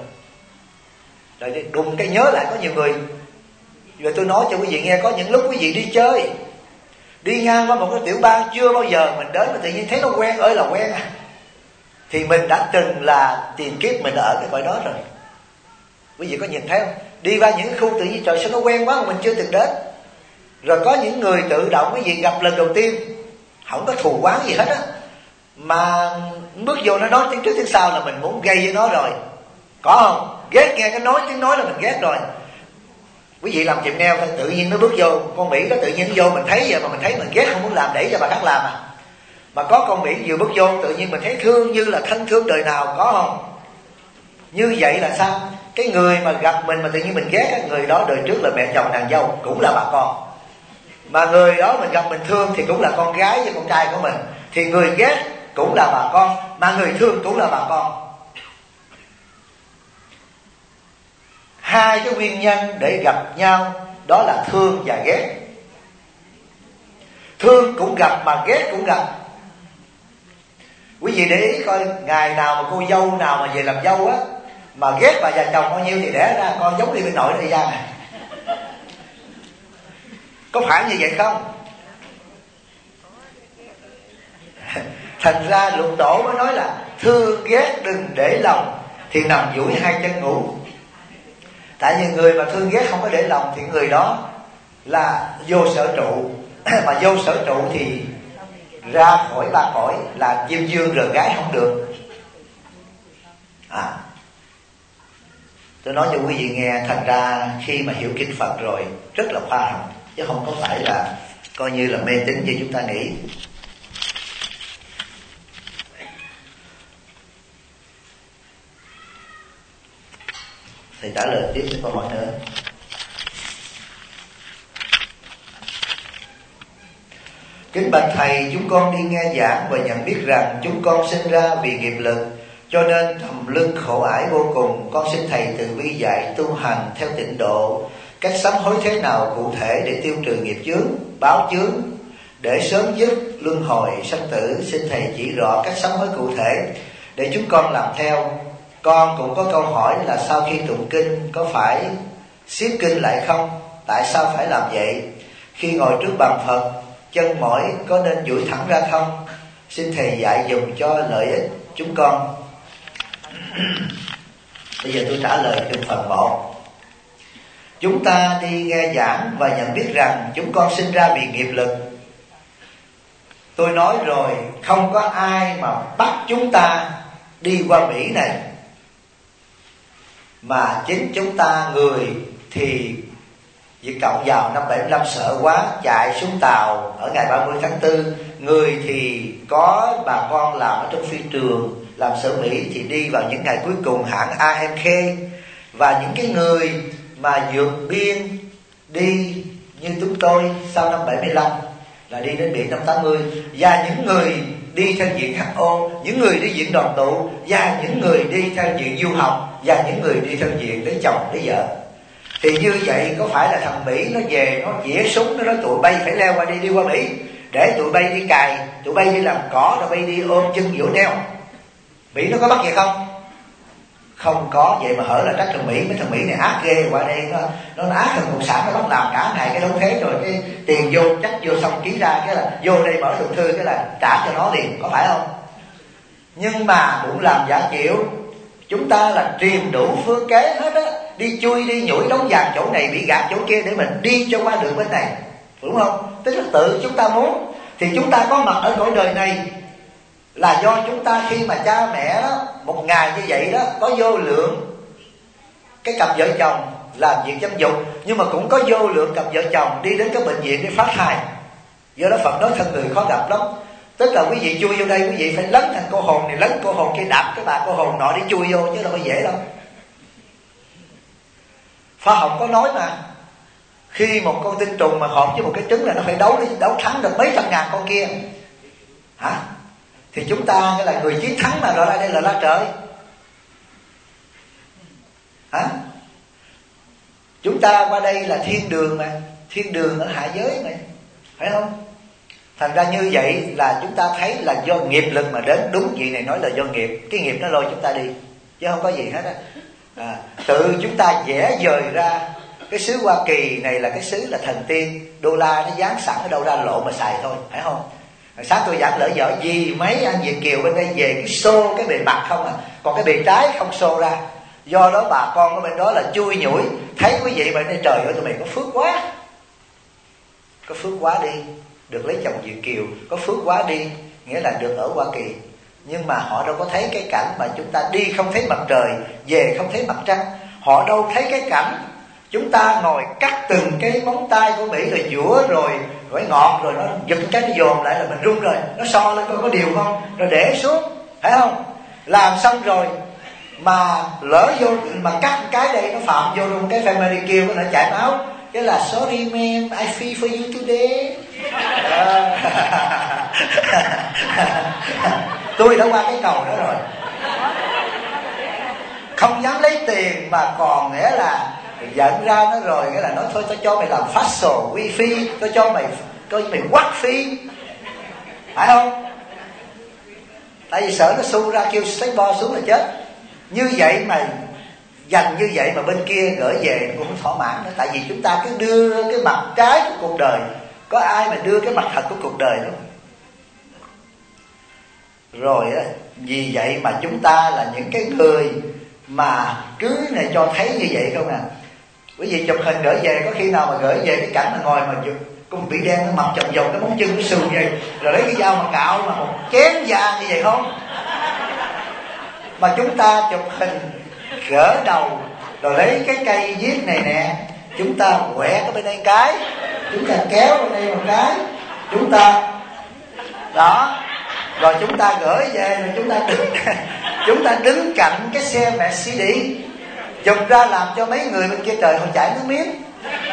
B: Rồi đùng cái nhớ lại có nhiều người. Rồi tôi nói cho quý vị nghe, có những lúc quý vị đi chơi, đi ngang qua một cái tiểu bang chưa bao giờ mình đến mà tự nhiên thấy nó quen ơi là quen à. Thì mình đã từng là tiền kiếp mình ở cái cõi đó rồi. Quý vị có nhìn thấy không? Đi qua những khu tự nhiên trời sao nó quen quá mà mình chưa từng đến. Rồi có những người tự động quý vị gặp lần đầu tiên, không có thù oán gì hết á, mà bước vô nó nói tiếng trước tiếng sau là mình muốn gây với nó rồi. Có không? Ghét nghe cái tiếng nói là mình ghét rồi. Quý vị làm chìm neo thôi, tự nhiên nó bước vô, con Mỹ đó tự nhiên nó vô mình thấy vậy mà mình thấy mình ghét không muốn làm để cho bà khác làm à. Mà có con Mỹ vừa bước vô tự nhiên mình thấy thương như là thân thương đời nào, có không? Như vậy là sao? Cái người mà gặp mình mà tự nhiên mình ghét, người đó đời trước là mẹ chồng nàng dâu, cũng là bà con. Mà người đó mình gặp mình thương thì cũng là con gái với con trai của mình. Thì người ghét cũng là bà con, mà người thương cũng là bà con. Hai cái nguyên nhân để gặp nhau đó là thương và ghét. Thương cũng gặp mà ghét cũng gặp. Quý vị để ý coi, ngày nào mà cô dâu nào mà về làm dâu á mà ghét bà già chồng bao nhiêu thì đẻ ra con giống đi bên nội thời gian này. Có phải như vậy không? Thành ra Lục Tổ mới nói là thương ghét đừng để lòng thì nằm duỗi hai chân ngủ. Tại vì người mà thương ghét không có để lòng thì người đó là vô sở trụ. Mà vô sở trụ thì ra khỏi ba cõi, là chim dương rờ gái không được. Tôi nói cho quý vị nghe, thành ra khi mà hiểu kinh Phật rồi rất là khoa học, chứ không có phải là coi như là mê tín như chúng ta nghĩ. Thầy trả lời tiếp những câu hỏi nữa. Kính bạch thầy, chúng con đi nghe giảng và nhận biết rằng chúng con sinh ra vì nghiệp lực, cho nên thầm lưng khổ ải vô cùng. Con xin thầy từ bi dạy tu hành theo tịnh độ, cách sám hối thế nào cụ thể để tiêu trừ nghiệp chướng, báo chướng, để sớm dứt luân hồi sanh tử. Xin thầy chỉ rõ cách sám hối cụ thể để chúng con làm theo. Con cũng có câu hỏi là sau khi tụng kinh có phải siết kinh lại không? Tại sao phải làm vậy? Khi ngồi trước bàn Phật, chân mỏi có nên duỗi thẳng ra không? Xin thầy dạy dùm cho lợi ích chúng con. Bây giờ tôi trả lời từng phần một. Chúng ta đi nghe giảng và nhận biết rằng chúng con sinh ra vì nghiệp lực. Tôi nói rồi, không có ai mà bắt chúng ta đi qua Mỹ này, mà chính chúng ta, người thì Việt Cộng vào năm 75 sợ quá chạy xuống tàu ở ngày 30 tháng 4. Người thì có bà con làm ở trong phi trường, làm sở Mỹ thì đi vào những ngày cuối cùng hãng AMK. Và những cái người mà vượt biên đi như chúng tôi sau năm 75 là đi đến biển năm 80. Và những người đi theo diện HO, những người đi diện đoàn tụ, và những người đi theo diện du học, và những người đi theo diện lấy chồng lấy vợ. Thì như vậy có phải là thằng Mỹ nó về nó dĩa súng, nó nói tụi bay phải leo qua đi qua Mỹ, để tụi bay đi cày, tụi bay đi làm cỏ, tụi bay đi ôm chân vỗ neo. Mỹ nó có bắt vậy không? Không có. Vậy mà hở là trách thằng Mỹ. Mấy thằng Mỹ này ác ghê, qua đây nó ác hơn cộng sản, nó bắt làm cả ngày cái đống thế, rồi cái tiền vô trách vô xong ký ra cái là vô đây mở thùng thư cái là trả cho nó liền. Có phải không? nhưng mà bụng làm giả chịu. Chúng ta là truyền đủ phương kế hết á, đi chui đi nhủi đóng vàng chỗ này bị gạt chỗ kia để mình đi cho qua được bên này, đúng không? Tức là tự chúng ta muốn. Thì chúng ta có mặt ở cõi đời này là do chúng ta khi mà cha mẹ đó một ngày như vậy đó, có vô lượng cái cặp vợ chồng làm việc dâm dục, nhưng mà cũng có vô lượng cặp vợ chồng đi đến các bệnh viện để phá thai. Do đó Phật nói thân người khó gặp lắm. Tức là quý vị chui vô đây, quý vị phải lấn thành cô hồn này, lấn cô hồn kia, đạp cái bà cô hồn nọ đi chui vô, chứ đâu có dễ đâu. Khoa học có nói mà, khi một con tinh trùng mà hợp với một cái trứng là nó phải đấu thắng được mấy trăm ngàn con kia. Hả? Thì chúng ta nghĩa là người chiến thắng mà, rồi đây là la trời. Hả? Chúng ta qua đây là thiên đường mà, thiên đường ở hạ giới mà, phải không? Thành ra như vậy là chúng ta thấy là do nghiệp lực mà đến. Đúng vị này nói là do nghiệp, cái nghiệp nó lôi chúng ta đi, chứ không có gì hết á. Tự chúng ta vẽ dời ra. Cái xứ Hoa Kỳ này là cái xứ là thần tiên, đô la nó dán sẵn ở đâu ra lộ mà xài thôi, phải không? Sáng tôi giảng lỡ dở gì mấy anh Việt kiều bên đây về cái xô cái bề mặt không à, còn cái bề trái không xô ra. Do đó bà con ở bên đó là chui nhủi. Thấy quý vị mà nói trời ơi tụi mày có phước quá, có phước quá đi, được lấy chồng Việt kiều, có phước quá đi, nghĩa là được ở Hoa Kỳ. Nhưng mà họ đâu có thấy cái cảnh mà chúng ta đi không thấy mặt trời, về không thấy mặt trăng. Họ đâu thấy cái cảnh chúng ta ngồi cắt từng cái móng tay của Mỹ rồi dũa rồi ngọt, rồi nó giật cái nó dồn lại là mình run rồi, nó so lên coi có điều không, rồi để xuống, phải không? Làm xong rồi mà lỡ vô mà cắt cái đây nó phạm vô trong cái family kêu nó chảy máu, cái là sorry ma'am, I feel for you today. Tôi đã qua cái cầu đó rồi, không dám lấy tiền mà còn nghĩa là giận ra nó rồi, nghĩa là nói thôi tôi cho mày làm facial wifi, tôi cho mày quắt phi, phải không? Tại vì sợ nó xu ra kêu skateboard xuống là chết. Như vậy mà dành như vậy mà bên kia gửi về cũng không thỏa mãn nữa. Tại vì chúng ta cứ đưa cái mặt trái của cuộc đời, có ai mà đưa cái mặt thật của cuộc đời đâu. Rồi á, vì vậy mà chúng ta là những cái người mà cưới này cho thấy như vậy không à. Quý vị chụp hình gửi về, có khi nào mà gửi về cái cảnh mà ngồi mà con bị đen nó mập chồng vòng cái móng chân nó sườn vậy, rồi lấy cái dao mà cạo mà một chén da như vậy không? Mà chúng ta chụp hình gỡ đầu rồi lấy cái cây viết này nè, chúng ta quẹt ở bên đây một cái, chúng ta kéo bên đây một cái, chúng ta đó, rồi chúng ta gửi về, rồi chúng ta đứng cạnh cái xe Mercedes, chụp ra làm cho mấy người bên kia trời họ chảy nước miếng.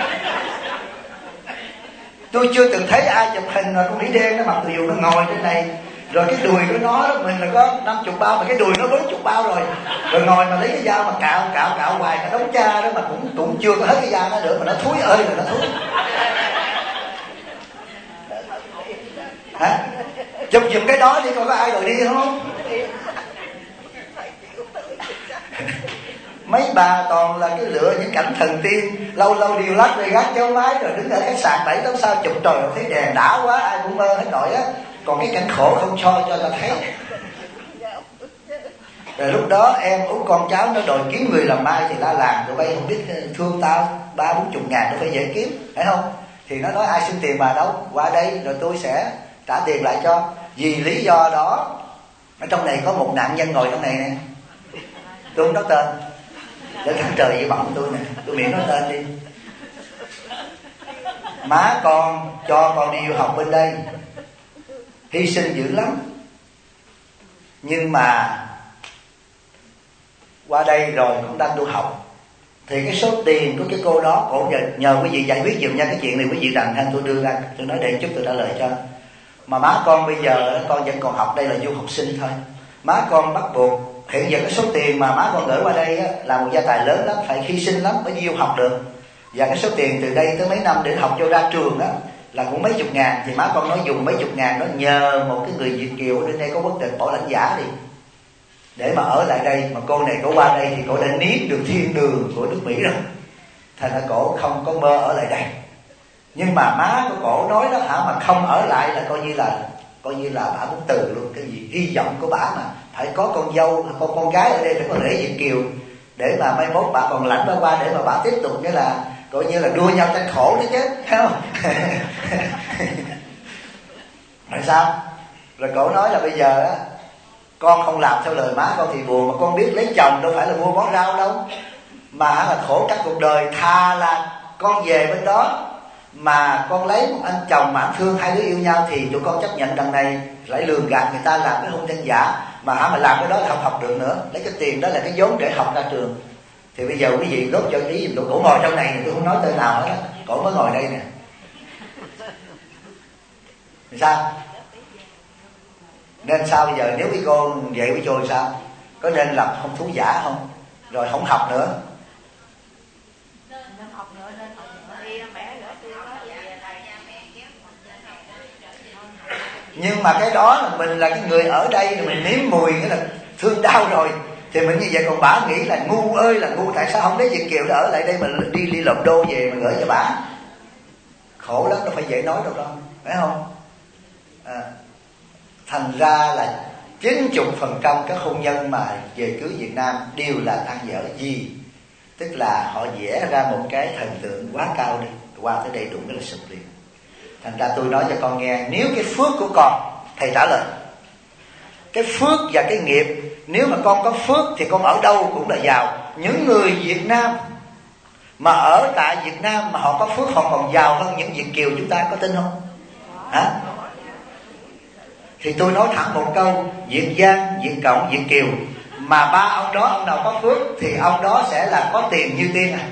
B: Tôi chưa từng thấy ai chụp hình rồi con Mỹ đen nó mặc dù nó ngồi trên này, rồi cái đùi của nó đó, mình là có 50 bao mà cái đùi nó 40 bao rồi ngồi mà lấy cái dao mà cạo hoài cả đống cha đó mà cũng chưa có hết cái da nó nữa, mà nó thúi ơi là nó thúi. Hả? Chụp giùm cái đó đi coi có ai rồi đi không? Mấy bà toàn là cái lựa những cảnh thần tiên, lâu lâu điều lắc rồi gác chéo mái rồi đứng ở khách sạn 7-8 sao chụp trời thấy đèn đã quá, ai cũng mơ hết nổi á. Còn cái cảnh khổ không cho ta thấy. Rồi lúc đó em út con cháu nó đòi kiếm người làm mai thì la làng, tụi bay không biết thương tao 30-40 ngàn nó phải dễ kiếm, phải không? Thì nó nói ai xin tiền bà đâu, qua đây rồi tôi sẽ trả tiền lại cho. Vì lý do đó ở trong này có một nạn nhân ngồi trong này nè, tôi không nói tên để thằng trời với bọng tôi nè, tôi miễn nói tên đi. Má con cho con đi du học bên đây, hy sinh dữ lắm, nhưng mà qua đây rồi cũng đang du học thì cái số tiền của cái cô đó, cổ nhờ quý vị giải quyết giùm nha, cái chuyện này quý vị đành thanh tôi đưa ra, tôi nói để chút tôi trả lời cho. Mà má con bây giờ con vẫn còn học đây là du học sinh thôi, má con bắt buộc hiện giờ cái số tiền mà má con gửi qua đây á, là một gia tài lớn lắm, phải hy sinh lắm mới đi du học được. Và cái số tiền từ đây tới mấy năm để học cho ra trường á là cũng mấy chục ngàn, thì má con nói dùng mấy chục ngàn đó nhờ một cái người Việt kiều ở đây có quốc tịch bảo lãnh giả đi, để mà ở lại đây. Mà cô này cổ qua đây thì cổ đã nếm được thiên đường của nước Mỹ rồi, thành ra cổ không có mơ ở lại đây. Nhưng mà má của cổ nói đó hả, mà không ở lại là coi như là bà muốn từ luôn. Cái gì hy vọng của bà mà phải có con dâu, con gái ở đây phải có lễ Việt kiều, để mà mai mốt bà còn lãnh bà qua để mà bà tiếp tục nghĩa là coi như là đua nhau tranh khổ đó chứ, thấy không? Rồi sao? Rồi cổ nói là bây giờ á, con không làm theo lời má con thì buồn, mà con biết lấy chồng đâu phải là mua bó rau đâu, mà là khổ cả cuộc đời. Thà là con về bên đó mà con lấy một anh chồng mà anh thương, hai đứa yêu nhau thì tụi con chấp nhận đằng này lại lường gạt người ta làm cái hôn nhân giả, mà làm cái đó là không học được nữa, lấy cái tiền đó là cái vốn để học ra trường. Thì bây giờ quý vị đốt cho ý giùm cổ ngồi trong này, tôi không nói tên nào hết, cổ mới ngồi đây nè. Thì sao? Nên sao bây giờ nếu quý cô vậy quý cô sao? Có nên làm không thú giả không? Rồi không học nữa. Nhưng mà cái đó là mình là cái người ở đây, mình nếm mùi nghĩa là thương đau rồi thì mình như vậy. Còn bả nghĩ là ngu ơi là ngu, tại sao không lấy Việt kiều để ở lại đây mà đi lộn đô về mà gửi cho bả? Khổ lắm, đâu phải dễ nói đâu, phải không? Thành ra là 90% các hôn nhân mà về cưới Việt Nam đều là than dở. Gì? Tức là họ vẽ ra một cái thần tượng quá cao đi, qua tới đây đụng cái là sụp liền. Thành ra tôi nói cho con nghe, nếu cái phước của con, thầy trả lời, cái phước và cái nghiệp, nếu mà con có phước thì con ở đâu cũng là giàu. Những người Việt Nam mà ở tại Việt Nam mà họ có phước, họ còn giàu hơn những Việt kiều chúng ta, có tin không? Hả? Thì tôi nói thẳng một câu, Việt Giang, Việt Cộng, Việt Kiều mà ba ông đó, ông nào có phước thì ông đó sẽ là có tiền như tiên à.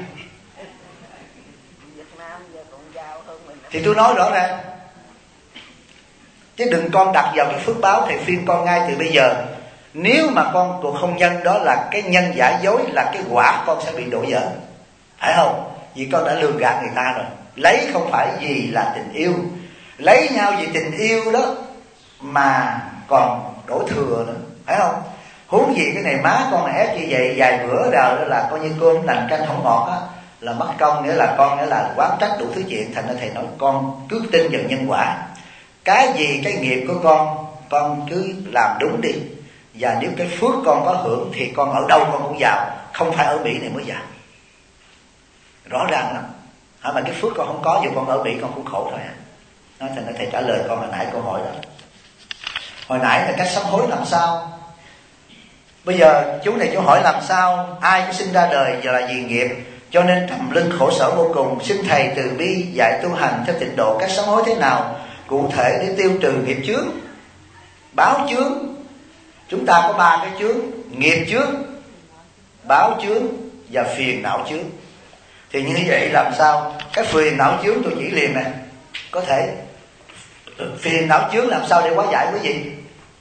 B: Thì tôi nói rõ ràng, chứ đừng con đặt vào cái phước báo. Thầy khuyên con ngay từ bây giờ, nếu mà con cuộc hôn nhân đó là cái nhân giả dối, là cái quả con sẽ bị đổ vỡ, phải không? Vì con đã lường gạt người ta rồi. Lấy không phải vì là tình yêu, lấy nhau vì tình yêu đó mà còn đổ thừa nữa, phải không? Huống gì cái này má con ép như vậy vài bữa nào đó là coi như cơm lành canh không ngọt á, là mất công, nghĩa là con nghĩa là quán trách đủ thứ chuyện. Thành ra thầy nói con cứ tin vào nhân quả, cái gì cái nghiệp của con cứ làm đúng đi. Và nếu cái phước con có hưởng thì con ở đâu con cũng giàu, không phải ở Mỹ này mới giàu, rõ ràng lắm. Mà cái phước con không có, dù con ở Mỹ con cũng khổ thôi. Thành ra thầy trả lời con hồi nãy câu hỏi đó. Hồi nãy là cách sám hối làm sao. Bây giờ chú này chú hỏi làm sao ai cũng sinh ra đời giờ là vì nghiệp, cho nên trầm lưng khổ sở vô cùng. Xin thầy từ bi dạy tu hành theo tịnh độ cách sám hối thế nào cụ thể để tiêu trừ nghiệp chướng, báo chướng. Chúng ta có 3 cái chướng: nghiệp chướng, báo chướng và phiền não chướng. Thì như vậy làm sao? Cái phiền não chướng tôi chỉ liền nè. Có thể phiền não chướng làm sao để hóa giải quý vị?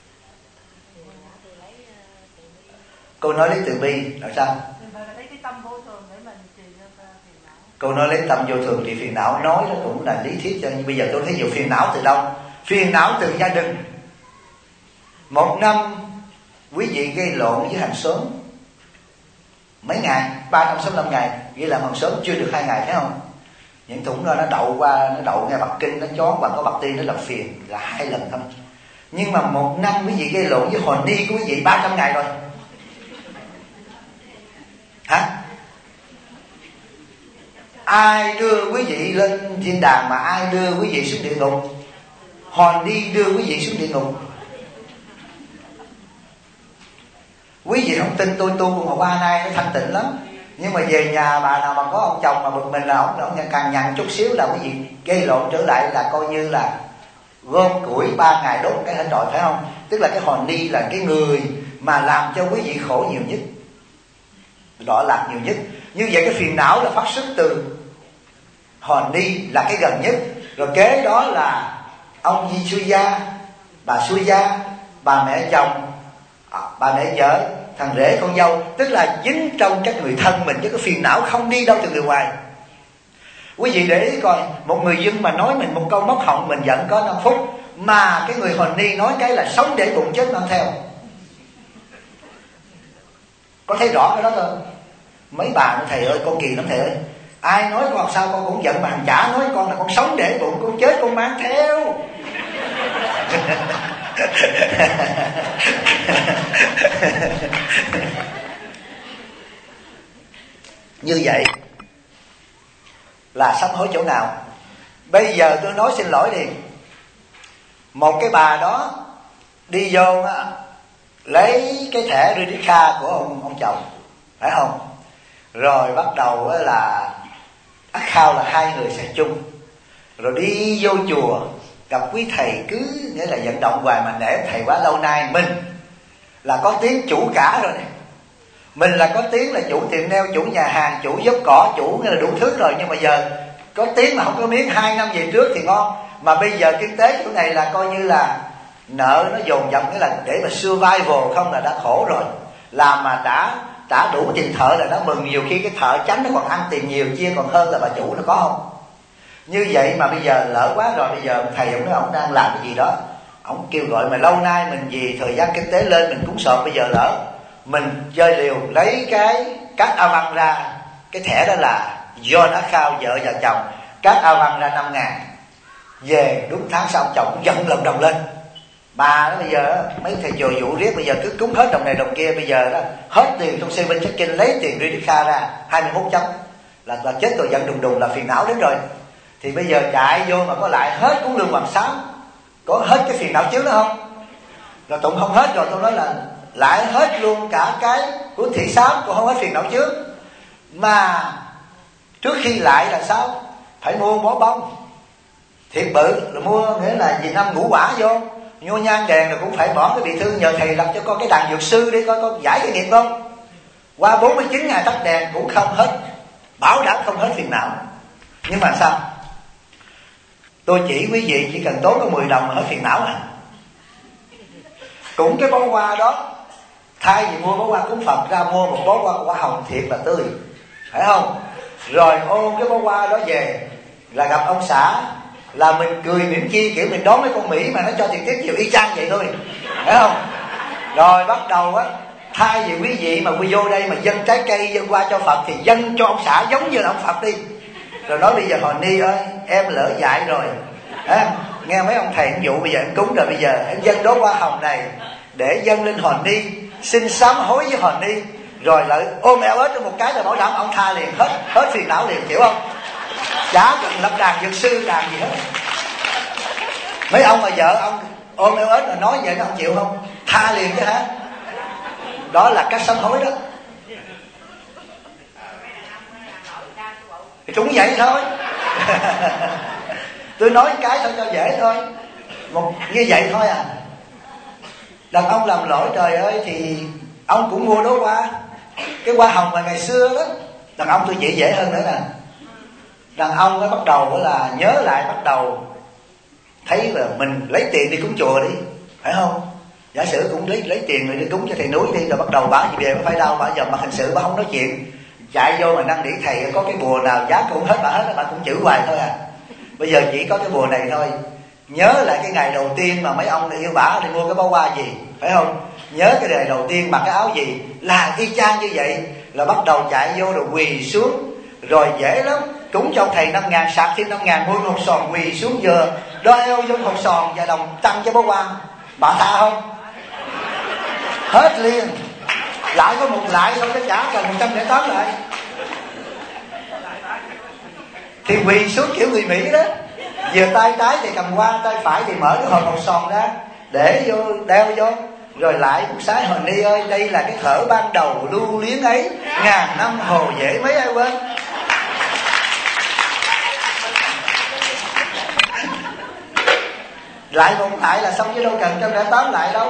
B: Cô nói lấy từ bi là sao? Cô nói lấy tâm vô thường thì phiền não, nói nó cũng là lý thuyết cho. Nhưng bây giờ tôi thấy nhiều phiền não từ đâu? Phiền não từ gia đình. Một năm quý vị gây lộn với hàng xóm mấy ngày, 365 ngày, ghi làm hàng xóm chưa được 2 ngày, thấy không? Những thủng đó nó đậu qua, nó đậu ngay Bắc Kinh, nó chón bằng có bạc ti, nó làm phiền là 2 lần thôi. Nhưng mà một năm quý vị gây lộn với hồn ni của quý vị 300 ngày rồi. Hả? Ai đưa quý vị lên thiên đàng mà ai đưa quý vị xuống địa ngục? Hồn ni đưa quý vị xuống địa ngục. Quý vị không tin tôi tu mà qua nay nó thanh tịnh lắm. Nhưng mà về nhà bà nào mà có ông chồng mà bực mình là ông càng nhằn chút xíu là quý vị gây lộn trở lại, là coi như là gom củi 3 ngày đốt cái hết trọi, phải không? Tức là cái hồn ni là cái người mà làm cho quý vị khổ nhiều nhất, đọa lạc nhiều nhất. Như vậy cái phiền não là phát xuất từ hồn ni là cái gần nhất. Rồi kế đó là ông Di Xui Gia, bà Xui Gia, bà mẹ chồng, bà mẹ vợ, thằng rể con dâu. Tức là dính trong các người thân mình, chứ cái phiền não không đi đâu từ người ngoài. Quý vị để ý coi, một người dân mà nói mình một câu móc họng mình giận có 5 phút, mà cái người hồn ni nói cái là sống để bụng chết mang theo. Có thấy rõ cái đó không? Mấy bà nói thầy ơi con kỳ lắm thầy ơi, ai nói con sao con cũng giận, mà thằng chả nói con là con sống để bụng, con chết con mang theo. Như vậy là sám hối chỗ nào? Bây giờ tôi nói xin lỗi đi, một cái bà đó đi vô á, lấy cái thẻ credit card của ông chồng, phải không? Rồi bắt đầu là account là hai người xài chung, rồi đi vô chùa gặp quý thầy, cứ nghĩa là vận động hoài mà nể thầy quá lâu nay. Mình là có tiếng chủ cả rồi này, mình là có tiếng là chủ tiệm nail, chủ nhà hàng, chủ dốc cỏ, chủ nghĩa là đủ thứ rồi. Nhưng mà giờ có tiếng mà không có miếng. 2 năm về trước thì ngon, mà bây giờ kinh tế chỗ này là coi như là nợ nó dồn dập, nghĩa là để mà survival không là đã khổ rồi. Làm mà đã đủ tiền thợ là đã mừng. Nhiều khi cái thợ chánh nó còn ăn tiền nhiều chia còn hơn là bà chủ nó có không? Như vậy mà bây giờ lỡ quá rồi. Bây giờ thầy ông nói ông đang làm cái gì đó, ông kêu gọi mà lâu nay mình vì thời gian kinh tế lên mình cúng sọt, bây giờ lỡ mình chơi liều lấy các avan ra, cái thẻ đó là John account vợ và chồng, các avan ra 5.000, về đúng tháng sau chồng cũng giận lần đồng lên. Bà đó bây giờ mấy thầy chùa dụ riết, bây giờ cứ cúng hết đồng này đồng kia, bây giờ đó hết tiền trong saving checking, lấy tiền credit card ra 21 chấm là chết rồi, giận đùng đùng là phiền não đến rồi. Thì bây giờ chạy vô mà có lại hết cúng lương hoàng sám, có hết cái phiền não trước đó không? Rồi tụng không hết rồi tôi nói là lại hết luôn cả cái của thị sám, cũng không hết phiền não trước. Mà trước khi lại là sao? Phải mua bó bông thiệt bự, là mua nghĩa là vì năm ngũ quả vô, mua nhang đèn rồi cũng phải bỏ cái bị thương, nhờ thầy lập cho con cái đàn dược sư đi coi con giải cái nghiệp không. Qua 49 ngày tắt đèn cũng không hết, bảo đảm không hết phiền não. Nhưng mà sao? Tôi chỉ quý vị chỉ cần tốn có 10 đồng mà hết phiền não à. Cũng cái bó hoa đó, thay vì mua bó hoa cúng Phật ra mua một bó hoa hồng thiệt là tươi, phải không? Rồi ôm cái bó hoa đó về là gặp ông xã, là mình cười mỉm chi, kiểu mình đón mấy con Mỹ mà nó cho tiền tiết kiệm y chang vậy thôi, phải không? Rồi bắt đầu á, thay vì quý vị mà quy vô đây mà dâng trái cây dâng qua cho Phật thì dâng cho ông xã giống như là ông Phật đi. Rồi nói bây giờ Hòn Ni ơi, em lỡ dại rồi, nghe mấy ông thầy dụ bây giờ em cúng rồi, bây giờ em dâng đóa hoa hồng này để dâng lên Hòn Ni, xin sám hối với Hòn Ni, rồi lại ôm eo ếch một cái là bảo đảm ông tha liền, hết phiền não liền, hiểu không? Chả cần lập đàn dược sư đàn gì hết. Mấy ông mà vợ ông ôm eo ếch là nói vậy nó không chịu không? Tha liền chứ hả? Đó là cách sám hối đó. Thì cũng vậy thôi. Tôi nói cái thôi cho dễ thôi, như vậy thôi à. Đàn ông làm lỗi trời ơi thì ông cũng mua đóa hoa, cái hoa hồng mà ngày xưa đó. Đàn ông tôi chỉ dễ hơn nữa nè. Đàn ông nó bắt đầu là nhớ lại, bắt đầu thấy là mình lấy tiền đi cúng chùa đi, phải không? Giả sử cũng lấy tiền rồi đi cúng cho thầy núi đi, rồi bắt đầu bảo gì về phải đâu, bảo giờ mặt hình sự bà không nói chuyện, chạy vô mà năn nỉ thầy có cái bùa nào giá cũng hết, bà cũng chữ hoài thôi à. Bây giờ chỉ có cái bùa này thôi. Nhớ lại cái ngày đầu tiên mà mấy ông yêu bả đi mua cái bó hoa gì, phải không? Nhớ cái ngày đầu tiên mặc cái áo gì, là y chang như vậy. Là bắt đầu chạy vô rồi quỳ xuống, rồi dễ lắm. Cúng cho thầy 5.000, sạc thêm 5.000, mua hột sòn, quỳ xuống giờ đo eo vô hột sòn và đồng tăng cho bó hoa. Bà tha không? Hết liền. Lại có một lại thôi, cái trả cần 108 lại. Thì quỳ xuống kiểu người Mỹ đó, vừa tay trái thì cầm hoa, tay phải thì mở cái hộp màu sòn ra để vô, đeo vô, rồi lại một sái Hòn Ni ơi, đây là cái thở ban đầu lưu luyến ấy, ngàn năm hồ dễ mấy ai quên. Lại một lại là xong chứ đâu cần 108 lại đâu.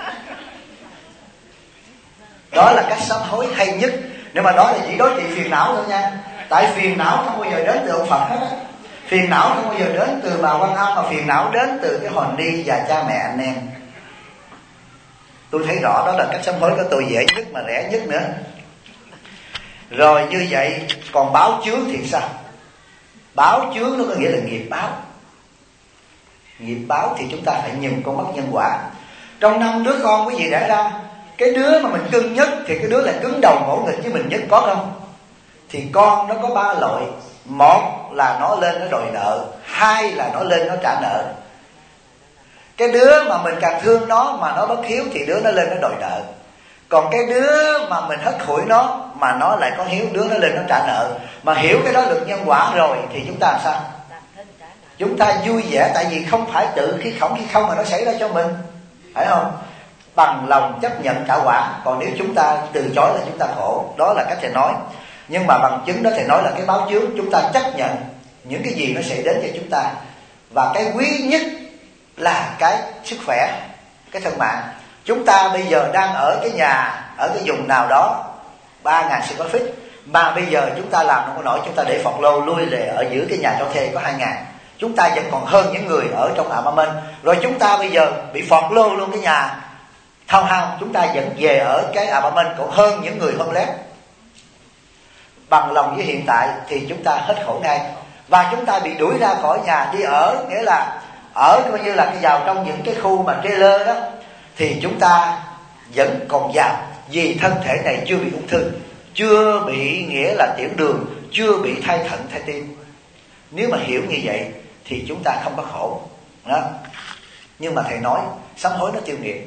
B: Đó là cách sám hối hay nhất. Nhưng mà đó là chỉ đối trị phiền não thôi nha. Tại phiền não không bao giờ đến từ ông Phật hết á. Phiền não không bao giờ đến từ bà Quan Âm, mà phiền não đến từ cái Hòn Ni và cha mẹ anh em. Tôi thấy rõ đó là cách sám hối của tôi dễ nhất mà rẻ nhất nữa. Rồi như vậy còn báo chướng thì sao? Báo chướng nó có nghĩa là nghiệp báo. Nghiệp báo thì chúng ta phải nhìn con mắt nhân quả. Trong 5 đứa con quý vị đẻ ra, cái đứa mà mình cưng nhất thì cái đứa là cứng đầu ngỗ nghịch với mình nhất, có không? Thì con nó có 3 loại. Một là nó lên nó đòi nợ, hai là nó lên nó trả nợ. Cái đứa mà mình càng thương nó mà nó bất hiếu thì đứa nó lên nó đòi nợ. Còn cái đứa mà mình hất hủi nó mà nó lại có hiếu, đứa nó lên nó trả nợ. Mà hiểu cái đó luật nhân quả rồi thì chúng ta làm sao? Chúng ta vui vẻ, tại vì không phải tự khi không mà nó xảy ra cho mình, phải không? Bằng lòng chấp nhận trả quả. Còn nếu chúng ta từ chối là chúng ta khổ. Đó là cách thầy nói. Nhưng mà bằng chứng đó thầy nói là cái báo chướng. Chúng ta chấp nhận những cái gì nó sẽ đến cho chúng ta. Và cái quý nhất là cái sức khỏe, cái thân mạng. Chúng ta bây giờ đang ở cái nhà, ở cái vùng nào đó 3.000 square feet, mà bây giờ chúng ta làm không có nổi, chúng ta để phọt lô lui về ở giữa cái nhà cho thuê có 2.000. Chúng ta vẫn còn hơn những người ở trong apartment. Rồi chúng ta bây giờ bị phọt lô luôn cái nhà townhouse, chúng ta vẫn về ở cái apartment còn hơn những người homeless. Bằng lòng với hiện tại thì chúng ta hết khổ ngay. Và chúng ta bị đuổi ra khỏi nhà đi ở, nghĩa là ở coi như là cái vào trong những cái khu mà trailer đó, thì chúng ta vẫn còn giàu, vì thân thể này chưa bị ung thư, chưa bị nghĩa là tiểu đường, chưa bị thay thận thay tim. Nếu mà hiểu như vậy thì chúng ta không có khổ đó. Nhưng mà thầy nói sám hối nó tiêu nghiệp.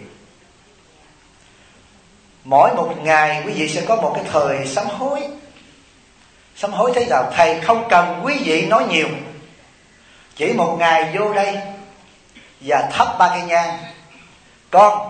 B: Mỗi một ngày quý vị sẽ có một cái thời sám hối. Sám hối thế nào? Thầy không cần quý vị nói nhiều, chỉ một ngày vô đây và thắp 3 cây nhang. Con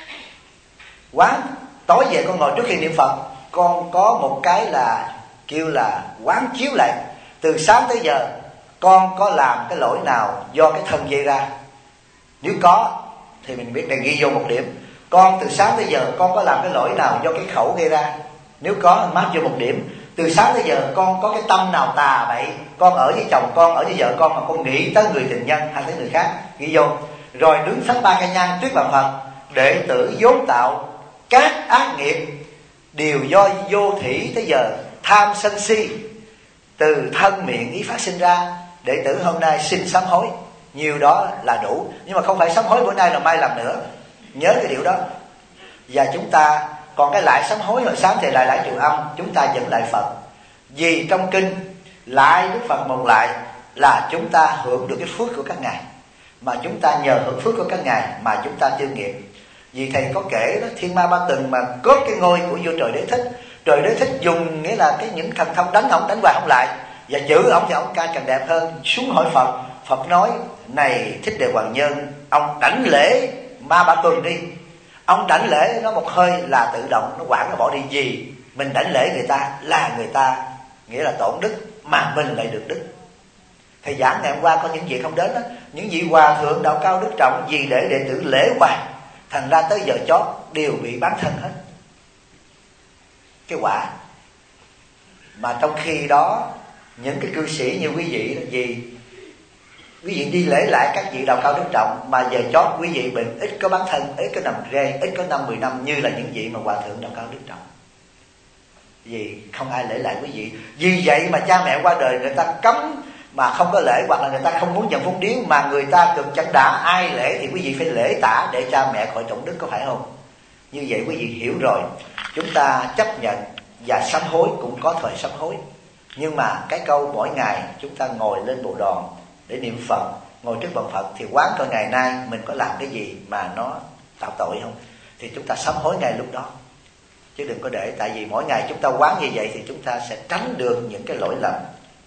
B: quán tối về con ngồi trước khi niệm Phật, con có một cái là kêu là quán chiếu lại, từ sáng tới giờ con có làm cái lỗi nào do cái thân gây ra. Nếu có thì mình biết, ghi vô một điểm. Con từ sáng tới giờ con có làm cái lỗi nào do cái khẩu gây ra. Nếu có, mát vô một điểm. Từ sáng tới giờ con có cái tâm nào tà bậy, con ở với chồng con, ở với vợ con mà con nghĩ tới người tình nhân hay tới người khác, ghi vô. Rồi đứng thắp 3 cây nhang trước bàn Phật. Đệ tử vốn tạo các ác nghiệp đều do vô thủy tới giờ tham sân si từ thân miệng ý phát sinh ra. Đệ tử hôm nay xin sám hối, nhiều đó là đủ. Nhưng mà không phải sám hối bữa nay là mai làm nữa, nhớ cái điều đó. Và chúng ta còn cái lại sám hối hồi sáng thì lại Triệu Âm, chúng ta vẫn lại Phật. Vì trong kinh lại Đức Phật một lại là chúng ta hưởng được cái phước của các ngài, mà chúng ta nhờ hưởng phước của các ngài mà chúng ta tiêu nghiệp. Vì thầy có kể đó, Thiên Ma Ba Từng mà cướp cái ngôi của vua Trời Đế Thích, Trời Đế Thích dùng nghĩa là cái những thần thông đánh ông, đánh hoài không lại, và chữ ông thì ông ca càng đẹp hơn. Xuống hỏi Phật, Phật nói: này Thích Đề Hoàng Nhân, ông đảnh lễ Ma Ba Tuần đi. Ông đảnh lễ nó một hơi là tự động nó quảng, nó bỏ đi. Gì mình đảnh lễ người ta là người ta nghĩa là tổn đức, mà mình lại được đức. Thầy giảng ngày hôm qua có những vị không đến đó, những vị hòa thượng đạo cao đức trọng, vì để đệ tử lễ hoài, thành ra tới giờ chót đều bị bán thân hết. Cái quả. Mà trong khi đó những cái cư sĩ như quý vị là gì? Quý vị đi lễ lại các vị đạo cao đức trọng, mà giờ chót quý vị bệnh, ít có bán thân, ít có nằm rê, ít có 5-10 năm như là những vị mà hòa thượng đạo cao đức trọng. Vì không ai lễ lại quý vị. Vì vậy mà cha mẹ qua đời người ta cấm mà không có lễ, hoặc là người ta không muốn nhận phúng điếu, mà người ta cực chẳng đã ai lễ thì quý vị phải lễ tả để cha mẹ khỏi tổn đức, có phải không? Như vậy quý vị hiểu rồi. Chúng ta chấp nhận và sám hối cũng có thời sám hối. Nhưng mà cái câu mỗi ngày chúng ta ngồi lên bộ đòn để niệm Phật, ngồi trước bàn Phật thì quán coi ngày nay mình có làm cái gì mà nó tạo tội không, thì chúng ta sám hối ngay lúc đó. Chứ đừng có để, tại vì mỗi ngày chúng ta quán như vậy thì chúng ta sẽ tránh được những cái lỗi lầm.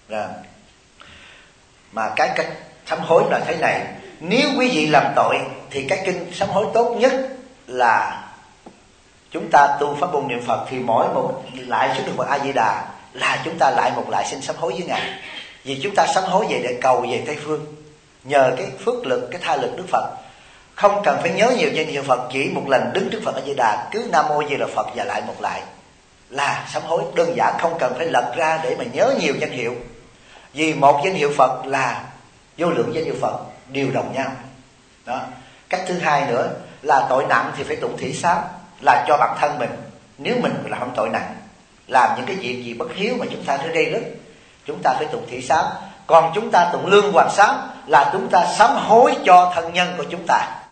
B: Mà cái cách sám hối là thế này. Nếu quý vị làm tội thì cái kinh sám hối tốt nhất là chúng ta tu pháp môn niệm Phật, thì mỗi một lại xuống Đức Phật A Di Đà là chúng ta lại một lại xin sám hối với ngài. Vì chúng ta sám hối về để cầu về Tây Phương, nhờ cái phước lực, cái tha lực Đức Phật. Không cần phải nhớ nhiều danh hiệu Phật, chỉ một lần đứng trước Phật A Di Đà cứ Nam Mô Di Đà Phật và lại một lại là sám hối. Đơn giản, không cần phải lật ra để mà nhớ nhiều danh hiệu. Vì một danh hiệu Phật là vô lượng danh hiệu Phật đều đồng nhau đó. Cách thứ hai nữa là tội nặng thì phải tụng thủy sám, là cho bản thân mình. Nếu mình làm không tội nặng, làm những cái việc gì bất hiếu mà chúng ta thấy gây rứt, chúng ta phải tụng thủy sám. Còn chúng ta tụng lương hoàng sám là chúng ta sám hối cho thân nhân của chúng ta.